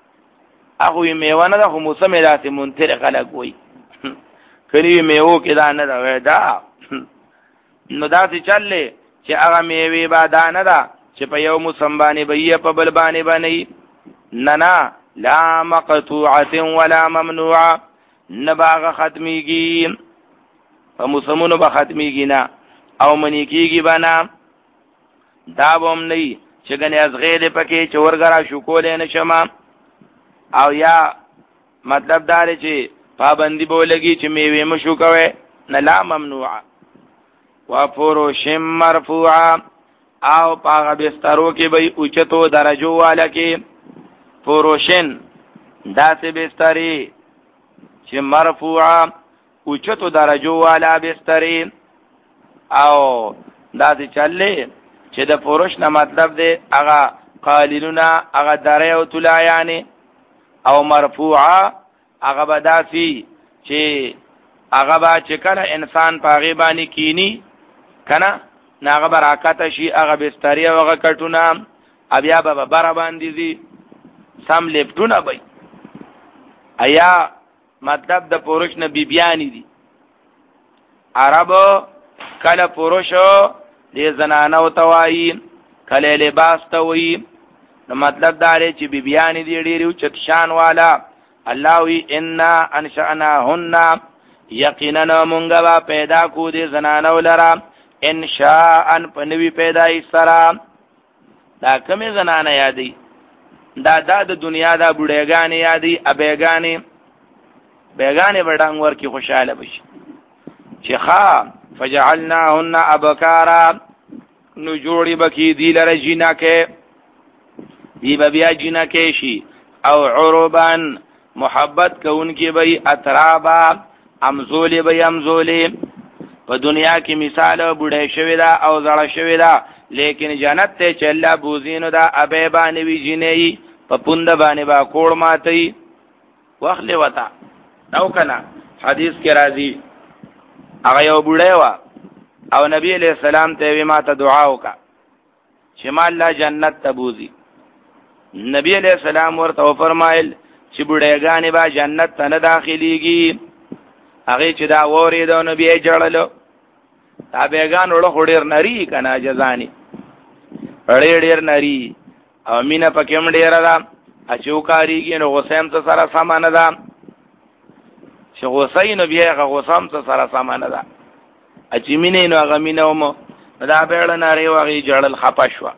هغه میوه نه د موسم داسې مونتر خلک وای کلی میوه کې دا نه دا ودا نو داسې چلې چې هغه میوه با دا نه دا چې په یو موسم باندې به په بل باندې باندې نه نه لا مقطوعه ولا ممنوعه نباغ ختمیږي په موسمونو به ختمیږي نه او منی کیږي بنا دا بوم نه چې غني از غیر پکې چورګرا شو کولې نشم او یا مطلب دا چې پابندي بولګي چې میوه مشو کوي نه لا ممنوعه وفروش مرفوعه او پاغه بسترو کې به اوچتو درجو والا کې فروشن داسې بستري چې مرفوعه اوچتو درجو والا بستري او داسې چلې چې د فروش نه مطلب دی هغه قالینونه هغه درې او طلایانه او مرفوعه هغه بداسي چې هغه با چې کله انسان پاغي باندې کینی کنه ناغه برکات شي هغه بستري او هغه کټونه بیا به بر باندې دي سم لپټونه وي ایا مطلب د پروش نه بیبیانی دي عربو کله پروشو دې زنانو توای کله لباس توي نو مطلب دا لري چې بیبیانی دي ډېر چت شان والا الله وی ان انشأناهن یقینا مونږه پیدا کو دې زنانو لرا انشاء پنوی پیدای سره دا کومه زنانه یادی دا دا د دنیا دا بډایګانی یادی ابېګانی بیگانه بډنګ ورکی خوشاله بشي چې ښا فجعلناهن ابکارا نو جوړي بکی دی لره جنا کې دی بیا جنا کې شي او عربان محبت کوونکی به اترابا امزول به امزول په دنیا کې مثال بډای شوی دا او زړه شوی دا لیکن جنت ته چلا بوزینو دا ابې باندې وی جنې په پوند باندې با کوړ ماتي واخلې وتا نو کنه حدیث کې راځي هغه یو بډای وا او نبی علیہ السلام ته وی ما ته دعا وکا چې ما الله جنت ته بوزي نبی علیہ السلام ورته فرمایل چې بډایګانې با جنت ته نه داخليږي هغه چې دا وری دا نبی جړلو دا بیگان وړو خډیر نری کنه جزانی ډېر ډېر نری او مینا پکېم ډېر را اچوکاریږي نو غسیم ته سره سامان ده چې غسین نو بیا هغه غسام ته سره سامان ده اچ مینه نو هغه مینه مو دا بیړ نری واغی جړل خپشوا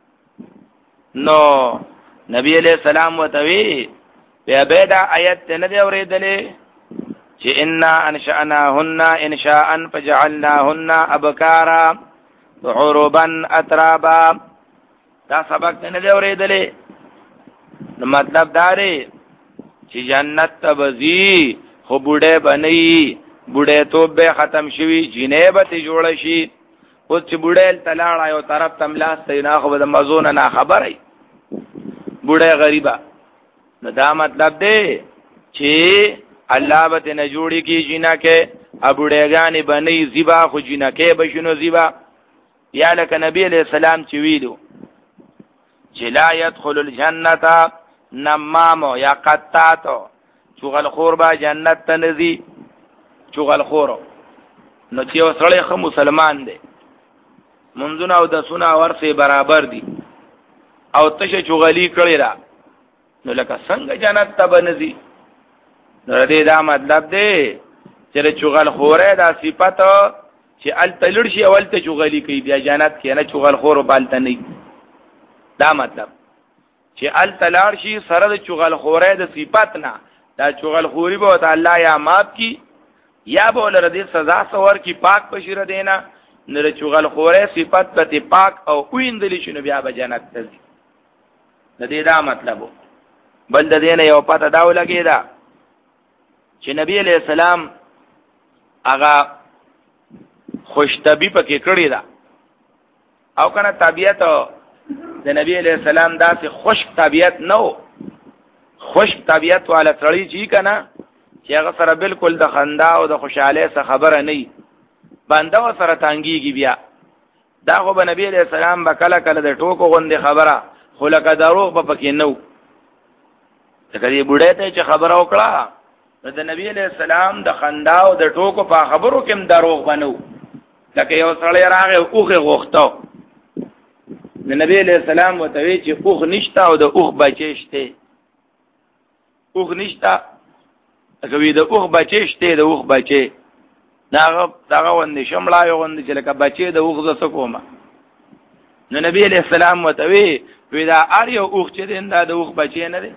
نو نبی علیہ السلام وتوی بیا بيدا آیت نه دی اورېدلې چې ان انشأناهن انشاء فجعلناهن ابکارا عربا اترابا دا سبق نه دی اورېدلې نو مطلب دا دی چې جنت تبزی خو بوډه بنئ بوډه توبه ختم شوی جنې به ته جوړ شي او چې بوډه تلاړ یو طرف تملاس ته نه خو د مزون نه خبرای بوډه غریبا نو دا مطلب دی چې الله به نه جوړی کی جنا کې ابوډهګانی بنئ زیبا خو جنا کې بشنو زیبا یا لکه نبی علیہ السلام چې ویلو چې لا يدخل الجنه نمام یا قطاتو چغل خور با جنت ته نزي چغل خور نو چې وسړی خو مسلمان دی منځونه او د سنا ورسه برابر دي او تشه چغلی کړی را نو لکه څنګه جنت ته بنزي نو دې دا مطلب دی چې چغل خوره دا صفات چې ال تلړ شي اول ته چغلی کوي بیا جنت کې نه چغل خور بالته نه دا مطلب چې ال تلار شي سره د چغل خوره د صفات نه دا چغل خوري به الله یا ماف کی یا به ولر دې سزا سور کی پاک بشیر دینا نره چغل خوره صفت پتی پاک او ویندلی شنو بیا به جنت ته ځي. د دې دا مطلب بل د دې نه یو پته دا ولګی دا چې نبی علیہ السلام هغه خوشتبی پکې کړی دا او کنه طبیعت د نبی علیہ السلام داسې خشک طبیعت نو خشک طبیعت والا سړی چې کنه چې هغه سره بالکل د خندا او د خوشاله څخه خبره نه بنده و سره تانګيږي بیا دا خو به نبی علیہ السلام به کله کله د ټوکو غوندې خبره خو لکه دروغ به پکې نو ځکه دې بوډۍ ته چې خبره وکړه د نبی علیہ السلام د خندا او د ټوکو په خبرو کې هم دروغ بنو لکه یو سړی راغی اوخه غوښتو د نبی علیہ السلام وته وی چې اوخ نشته او د اوخ بچی شته اوخ نشته کوي د اوخ بچی شته د اوخ بچی داغه داغه وندې شملا یو وندې چې لکه بچی د اوخ ز سکوما نو نبی علیہ السلام وته وی وی دا ار یو اوخ چې دنده د اوخ بچی نه دی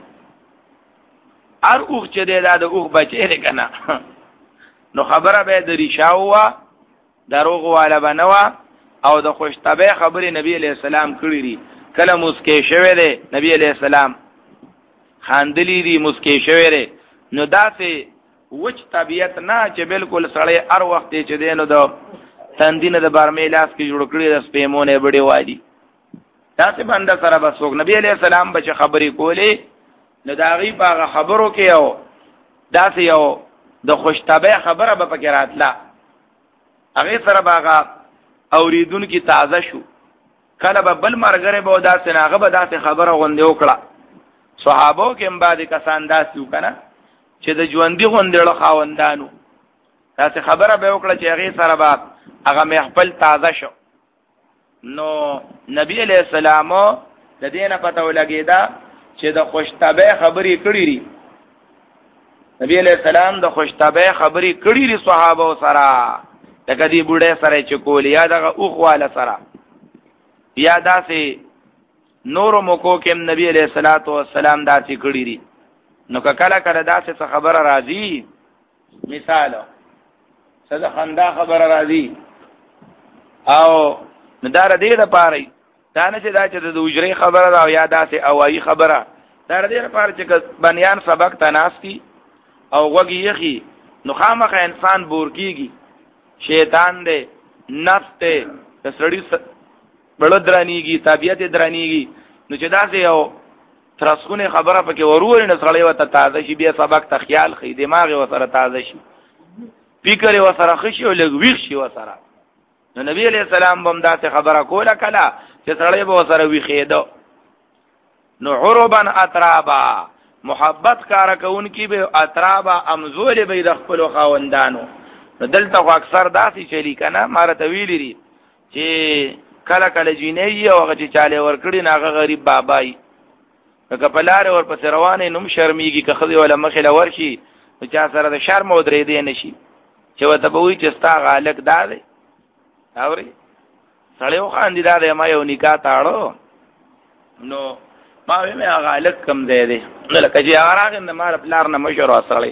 ار اوخ چې دا د اوخ بچی دی کنه نو خبره به د ریشاوا دروغ والا بنوا او د خوشتبه خبرې نبی علیہ السلام کړی دي کله مسکه شوه دی نبی علیہ السلام خاندلی دي مسکه شوه دی نو داسې وچ طبیعت نه چې بالکل سړی هر وخت چې دینو د تندینه د بارمې لاس کې جوړ کړی د سپېمونه بډې والی داسې بنده سره بسوک نبی علیہ السلام به خبرې کولې نو دا غي په خبرو کې یو داسې یو د خوشتبه خبره به پکې راتله هغه سره باغه اوریدون کی تازه شو کله به بل مرګره به داسې ناغه به داسې خبره غونډه وکړه صحابو کې هم باندې کسان داسې وکنه چې د ژوندۍ غونډه خاوندانو داسې خبره به وکړه چې هغه سره به هغه محفل تازه شو نو نبی علیہ السلام د دینه پته ولګیدا چې د خوشتبه خبرې کړې دي نبی علیہ السلام د خوشتبه خبرې کړې دي صحابه سره لکه دی بوډه سره چې کول یا دغه اوخواله سره یا داسې نور موکو کې نبی علیہ الصلوۃ والسلام داسې کړی دي نو کله کله داسې خبره راځي مثال صدا خندا خبره راځي او مدار دې د پاره دا نه چې دا چې د وجري خبره دا یا داسې اوایي خبره دا دې لپاره چې بنیان سبق تناستی او وګي یخي نو خامخ انسان بور کیږي شیطان دے نفس دے سړی بڑو درانیږي طبیعت درانیږي نو چې دا یو ترسخونه خبره پکې ورور نه سړی وته تازه شي بیا سبق ته خیال خې دماغ وسره تازه شي فکر وسره خشي او لګويخ شي وسره نو نبی علیہ السلام بم دا خبره کوله کله چې سړی به وسره ویخېدو نو عربا اترابا محبت کار کون کی به اترابا امزول به د خپل خاوندانو دلته خو اکثر داسې چلی کنه ماره طویل لري چې کله کله جینې او هغه چې چاله ور کړی ناغه غریب بابای که په لار ور پس روانه نوم شرمېږي که خدي ولا مخې لور شي چې چا سره د شرم او درې دی نشي چې وته به وي چې ستا غالک داده اوري سړیو خاندي داده ما یو نکاح تاړو نو ما وې مې غالک کم دی دی نو لکه چې هغه نه مار پلار نه مشور وسړی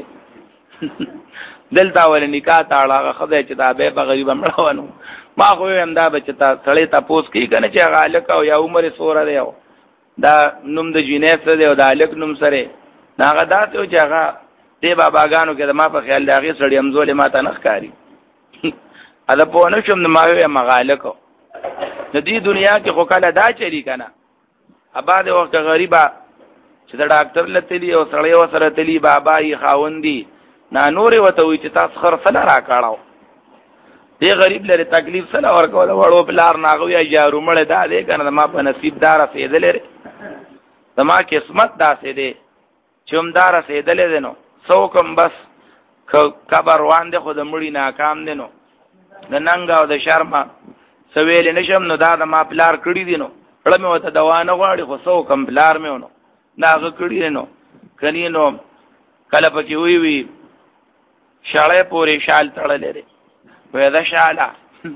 دلته ول نکاح تاړه خدای چې دا به غریب مړونو ما خو هم دا بچتا سړی تاسو کی کنه چې غالک او یا عمر سوره دی دا نوم د جینې سره دی او د الک نوم سره ناغه داسو چې هغه دی باباګانو کې د ما په خیال دا غي سړی امزول ما ته نخ کاری ادا په نو شم ما وی مغالکو د دې دنیا کې خو کله دا چلی کنه اباده وخت غریبا چې د ډاکټر لته او سړی وسره تلی بابای خاوندی نا نور وته وي چې تاسو خرڅله را کاړو دې غریب لري تکلیف سره ورکول وړو بلار ناغوي یا جارو مړ دا دې کنه ما په نصیب دار رسیدل لري زما قسمت داسې دي چې هم دار رسیدل دي نو سو کوم بس کبر وان دي خو د مړی ناکام دي نو د ننګ او د شرم سویل نشم نو دا د ما پلار کړی دي نو کله مې وته دوا نه غواړي خو سو کوم پلار مې نو داغه کړی نو کني نو کله پکې وی وی شاله پوری شال تړلې لري وې دا شاله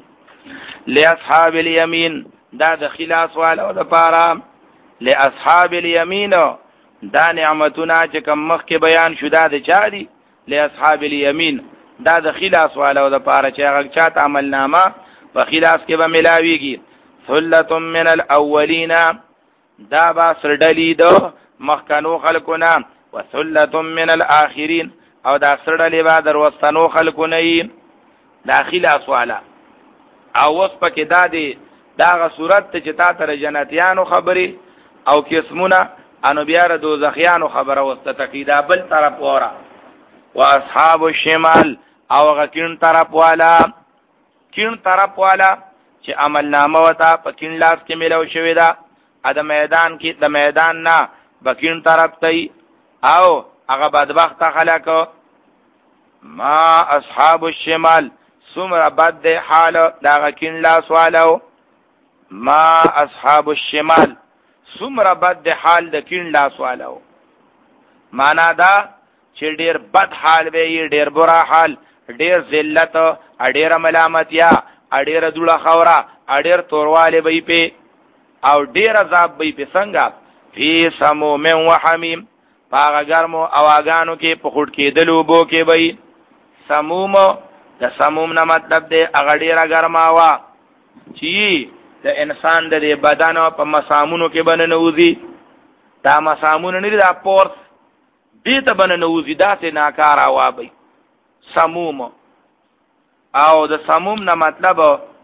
لاصحاب الیمین دا د خلاص والو د پاره لاصحاب الیمین دا نعمتونه چې کوم مخ کې بیان شو دا د چا دي لاصحاب الیمین دا د خلاص والو د پاره چې هغه چاته عمل نامه په خلاص کې به ملاويږي. ثلة من الاولین دا با سردلی دو مخکنو خلقنا وثلة من الاخرین او دا سردلی با در وستنو خلقنی داخل اسوالا. او وس پکې دا دی داغه صورت ته چې تا تر جنتیانو خبري او قسمونه انو بیا ر دوزخیانو خبره وسته تقیدا بل طرف ورا واصحاب الشمال او غکین طرف والا کین طرف والا چې عمل نامه وتا په کین لاس کې ملو شوی دا ا د میدان کې د میدان نه بکین طرف ته او هغه بدبخت خلک ما اصحاب الشمال سمر بد حال دا غکین لاس والو ما اصحاب الشمال سمر بد حال د کین لاس والو معنا دا چې ډیر بد حال به ډیر برا حال ډیر ذلت اډیر ملامتیا اډیر دوړه خورا اډیر تورواله به په او ډیر عذاب به په څنګه فی سموم و حمیم پاغه ګرمو اواګانو کې په خټ کې دلو بو کې به سموم د سموم نه مطلب دی هغه ډیره ګرما وا چې د انسان د بدن په مسامونو کې بننه وځي دا مسامونه نه دا پورس دې ته بننه وځي دا څه ناکاره وا به سموم او د سموم نه مطلب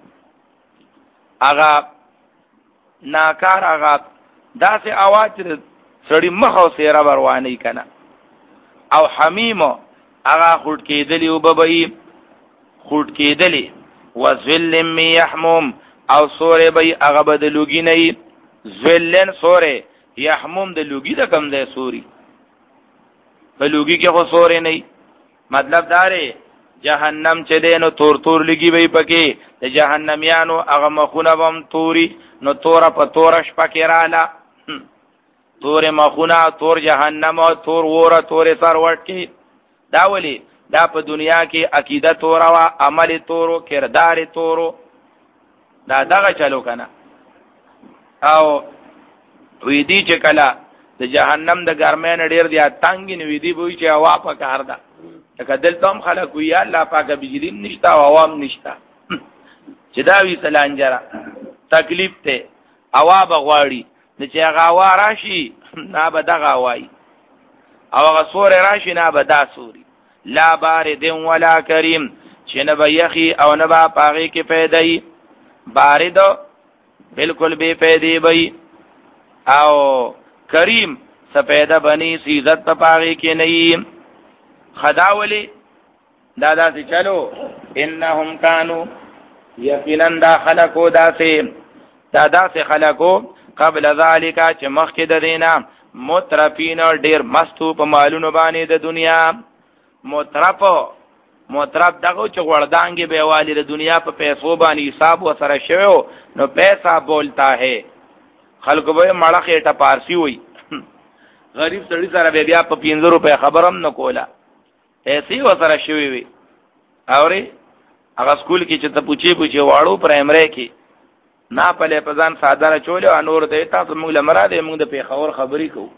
هغه ناکار هغه دا څه اواز سړی مخ او سیره رواني کنه او حمیم هغه خټ کېدلی او ببئی خټ کېدلی وذل می يحمم او سورې بئی هغه بدلوګی نه ذلن سورې يحمم د لوګی د کم ده سوري په لوګی کې خو سورې نه مطلب داره جهنم چې دینو تور تور لګي وي پکې د جهنميانو هغه مخونه بم توري نو تور په تورش پکې رااله تور مخونه تور جهنم او تور وره تور سر وټ کې دا ولي دا په دنیا کې عقیده تور او عمل تورو کردار تورو دا دغه چلو کنه او وې دي چې کله د جهنم د ګرمین ډیر دی تنګ نیوي دی وې چې هوا په کار ده که دلته هم خلک وي الله پاکه بجلی نشتا او عوام نشتا چې دا وی سلانجرا تکلیف ته هوا بغواړي د چې هغه هوا راشي نه به دغه وای او هغه سور راشي نه به دا سوري لا بارد ولا کریم چې نه به یخي او نه به پاغي کې پیدای بارد بالکل به پیدای وي او کریم سپیدا بنی سی عزت په پاغي کې نه خداولی دادا سے چلو انہم کانو یقینا دا خلقو دا سے دادا سے خلقو قبل ذالکا چه مخی دا دینا مترفین ډیر مستو په مالونو باندې د دنیا مترف مترف دغه چې وردانګي به والی د دنیا په پیسو باندې حساب وسره شوی نو پیسہ بولتا ہے خلکو به مړخه ټا پارسی وي غریب سړی سره بیا په پنځه روپے خبرم نه کوله ایسی وسره شوی وي اوري هغه سکول کې چې ته پوچی پوچی واړو پرایمری کې نا پله پزان ساده چولې انور ته تاسو موږ لمراده موږ د پیښور خبرې کوو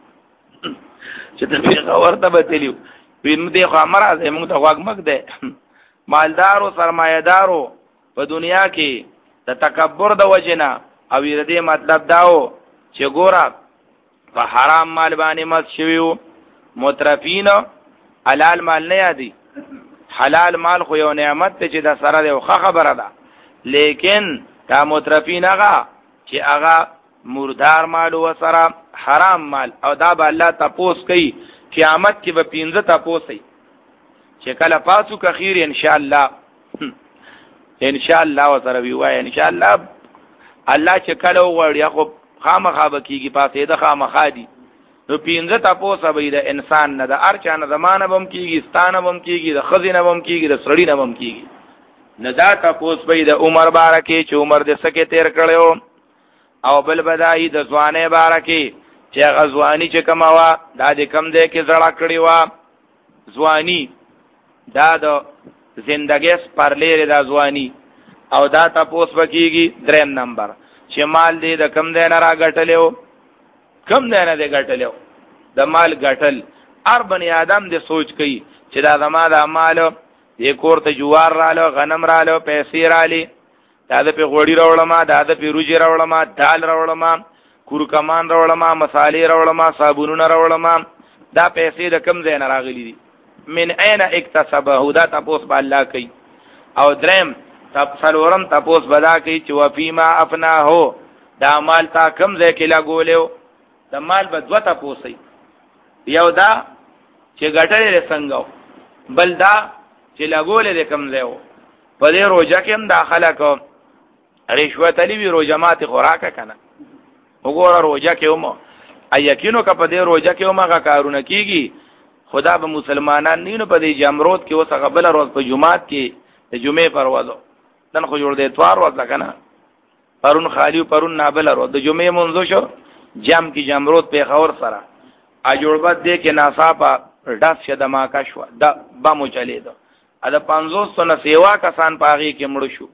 چې د پیښور ته بتلیو پین دې خو امراده موږ ته واګمګ ده مالدارو سرمایه‌دارو په دنیا کې د تکبر د وجنه او دې مطلب داو چې ګورا په حرام مال باندې مت شویو مترفین حلال مال نه یادي حلال مال خو یو نعمت ته چې د سره دی خو خبره ده لیکن دا مترفین هغه چې هغه مردار مال و سره حرام مال او دا به الله تاسو کوي قیامت کې به پینځه تاسو کوي چې کله پاسو کخیر ان شاء الله ان شاء الله وسره وی وای ان شاء الله الله چې کله وړي خو خامخا بکیږي پاسې د خامخا دي نو پینځه تاسو به د انسان نه د ارچانه زمانه بم کیږي ستانه بم کیږي د خزینه بم کیږي د سړی نه بم کیږي نه دا تاسو به د عمر بارکه چې عمر د سکه تیر کړو او بل بدای د ځوانه بارکه چې غزوانی چې کماوا دا د کم دی کې زړه کړی وا ځواني دا د زندګۍ پرلېره د ځواني او دا تاسو بکیږي دریم نمبر چې مال دې د کم دی نه راګټلو کم دی نه دې ګټلو د مال ګټل هر بنی آدم دې سوچ کوي چې دا زما د مال یې کور ته جوار رالو غنم رالو پیسې رالي دا د په غوړی راولما دا د په روجي راولما دال راولما کورکمان راولما مصالې راولما صابونونه راولما دا پیسې د کم ځای نه راغلي دي من اين اکتسبه دا تاسو په الله کوي او درم تفسلورم تاسو بدا کوي چې وفيما افناه دا مال تا کم ځای کې لګولیو د مال به دوه تاسو یو دا چې ګټلې څنګه بل دا چې لګولې د کم ځای په دې روزه کې هم داخله کو رشوت علی وی روزه ماته خوراکه کنه وګوره روزه کې هم ايکینو که په دې روزه کې هم هغه کارونه کیږي خدا به مسلمانان نه په دې جمرود کې وسه قبل روز په جمعات کې د جمعې پروازو نن خو جوړ دې اتوار ورځ کنه پرون خالی پرون نابل ورځ د جمعې منځو شو جام کې جمرود په خور سره ا جوړبت دې کې ناصافه ډاس شه د ما کا شو د بمو چلے دو ا د پنځوس سنه سیوا کسان پاغي کې مړ شو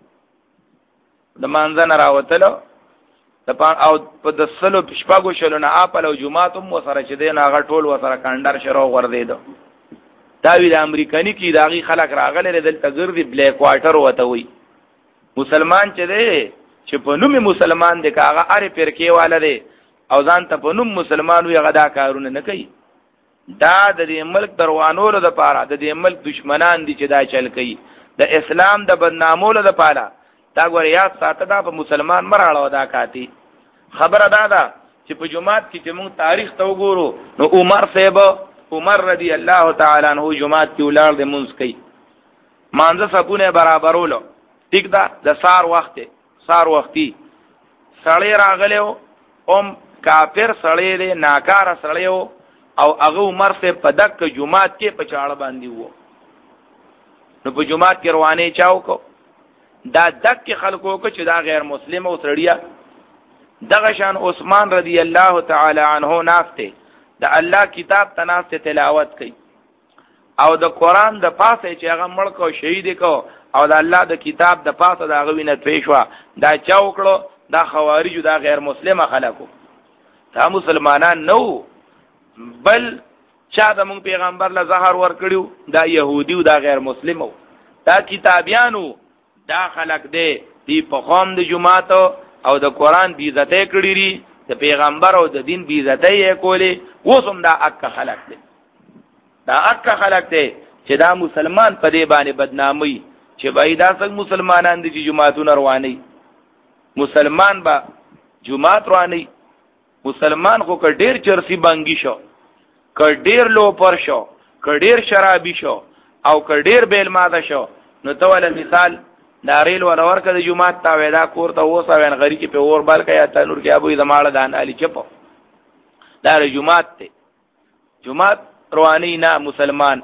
د مانځن راوتلو د پان او په د سلو شپږو شلو نه اپل او جمعاتم وسره چې دین هغه ټول وسره کاندر شروع ور دی دو دا وی د امریکایي کی داغي خلک راغله دلته ګرځي بلیک واټر وته وي مسلمان چې دی چې په نوم مسلمان دی کاغه اره پرکې والا دی او ځان ته په نوم مسلمان وي غدا کارونه نه کوي دا د دې ملک دروانولو د پاره د دې ملک دشمنان دي چې دا چل کوي د اسلام د بدنامولو د پاره دا ګور یاد ساته دا په مسلمان مراړو دا کاتی خبره دا ده چې په جمعات کې چې موږ تاریخ ته وګورو نو عمر صاحب عمر رضی الله تعالی عنہ جمعات کې ولار د منځ کوي مانځه سپونه برابرولو ټیک دا د سار وخت سار وختي سړی راغلو اوم کافر سړی دی ناکار سړی او هغه عمر سے په دک جمعات کې په چاړه باندې وو نو په جمعات کې روانه چاو کو دا دک خلکو کو چې دا غیر مسلم او سړیا دغه شان عثمان رضی الله تعالی عنہ نافته د الله کتاب تناسته تلاوت کوي او د قران د پاسه چې هغه مړ کو شهید کو او د الله د کتاب د پاسه دا غوینه پیښوا دا چاوکړو دا خوارج دا غیر مسلمه خلکو دا مسلمانان نو بل چا د مونږ پیغمبر له زهر ور کړیو دا يهودي او دا غیر مسلمو دا کتابیانو دا خلق دی دی په قوم د جمعات او د قران بی عزت کړی ری د پیغمبر او د دین بی عزت یې کولی وسم دا اک خلق دی دا اک خلق دی چې دا مسلمان په دې باندې بدنامي چې بای دا څنګه مسلمانان دي چې جمعاتونه رواني مسلمان با جمعات رواني مسلمان خو که ډیر چرسی بانګی شو که ډیر لو پر شو که ډیر شرابي شو او که ډیر بیل ماده شو نو ته ول مثال داریل ور ورکه د جمعات تا ودا کور ته وسه وین غری کې په اور بال کیا تنور کې ابو زماړه دان علي چپو دار جمعات ته جمعات رواني نه مسلمان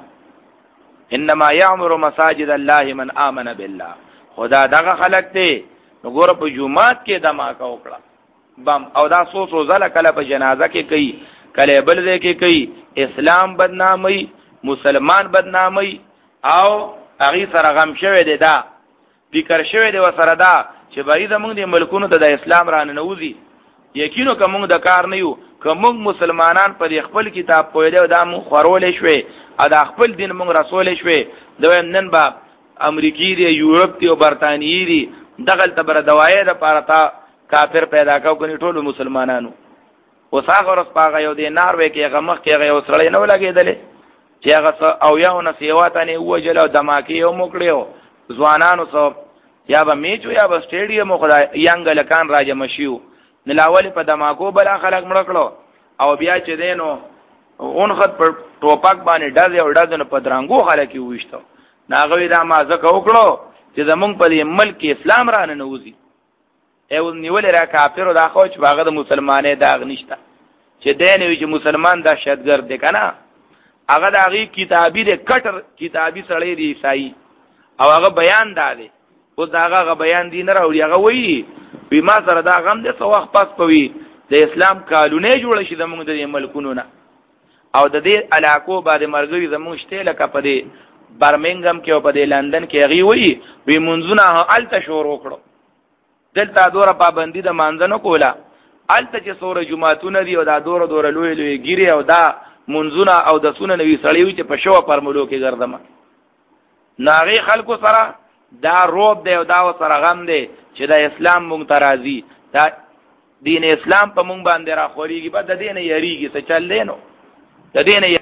انما يعمر مساجد الله من امن بالله خدا دغه خلق ته نو ګور په جمعات کې دماکه وکړه بم او دا سو سو زله کله په جنازه کې کوي کله بل ځای کې کوي اسلام بدنامي مسلمان بدنامي او هغه سره غم شوه دی دا فکر شوه دی وسره دا چې بای زمونږ د ملکونو ته د اسلام رانه نوځي یقینو کوم د کار نه یو کوم مسلمانان په خپل کتاب پوهیدو دا مون خورول شوي ا د خپل دین مون رسول شوي دوی نن با امریکای دی یورپ دی او برتانیې دی دغه تبر دوايي د پارتا کافر پیدا کاو کني ټول مسلمانانو وساغه ورس پاغه یو دی ناروې کې غمخ کې یو سړی نو لګیدل چې هغه او یو نه سیواتنه وجل او دماکي یو موکړیو ځوانانو سو یا به میچو یا به سټیډیم خدای ینګ لکان راځه مشیو نلاول په دماکو بل خلک مړ کړو او بیا چې دینو اون خط پر ټوپک باندې ډز یو ډز نه پدرانګو خلک وښتو ناغوی دا ما زکه وکړو چې زمونږ په دې ملک اسلام را نه نوځي ایو نیول را کافر دا خو چې باغه د مسلمانې داغ نشته چې دین وی چې مسلمان دا شهادت دی کنه هغه د هغه کتابي د کټر کتابي سړی دی عیسائی او هغه بیان داله او دا هغه بیان دی نه راوړي هغه وی وی ما سره دا غم د څو وخت پس پوي د اسلام قانوني جوړ شي د موږ د ملکونو نه او د دې علاقو باندې مرګوي زموږ شته لکه په دې برمنګم کې او په دې لندن کې هغه وی وی منځونه الته شروع کړو دلته دوره پابندي د مانځنو کوله الته چې سوره جمعهتون دی او دا دوره دوره لوی لوی ګيري او دا منځونه او د سونه نوې سړیو چې په شو پرملو کې ګرځم ناغي خلکو سره دا روب دی او دا سره غم دی چې د اسلام مونږ ته راځي، دا دین اسلام په مونږ باندې را خوريږي، به د دین یریږي څه چل دی نو د دین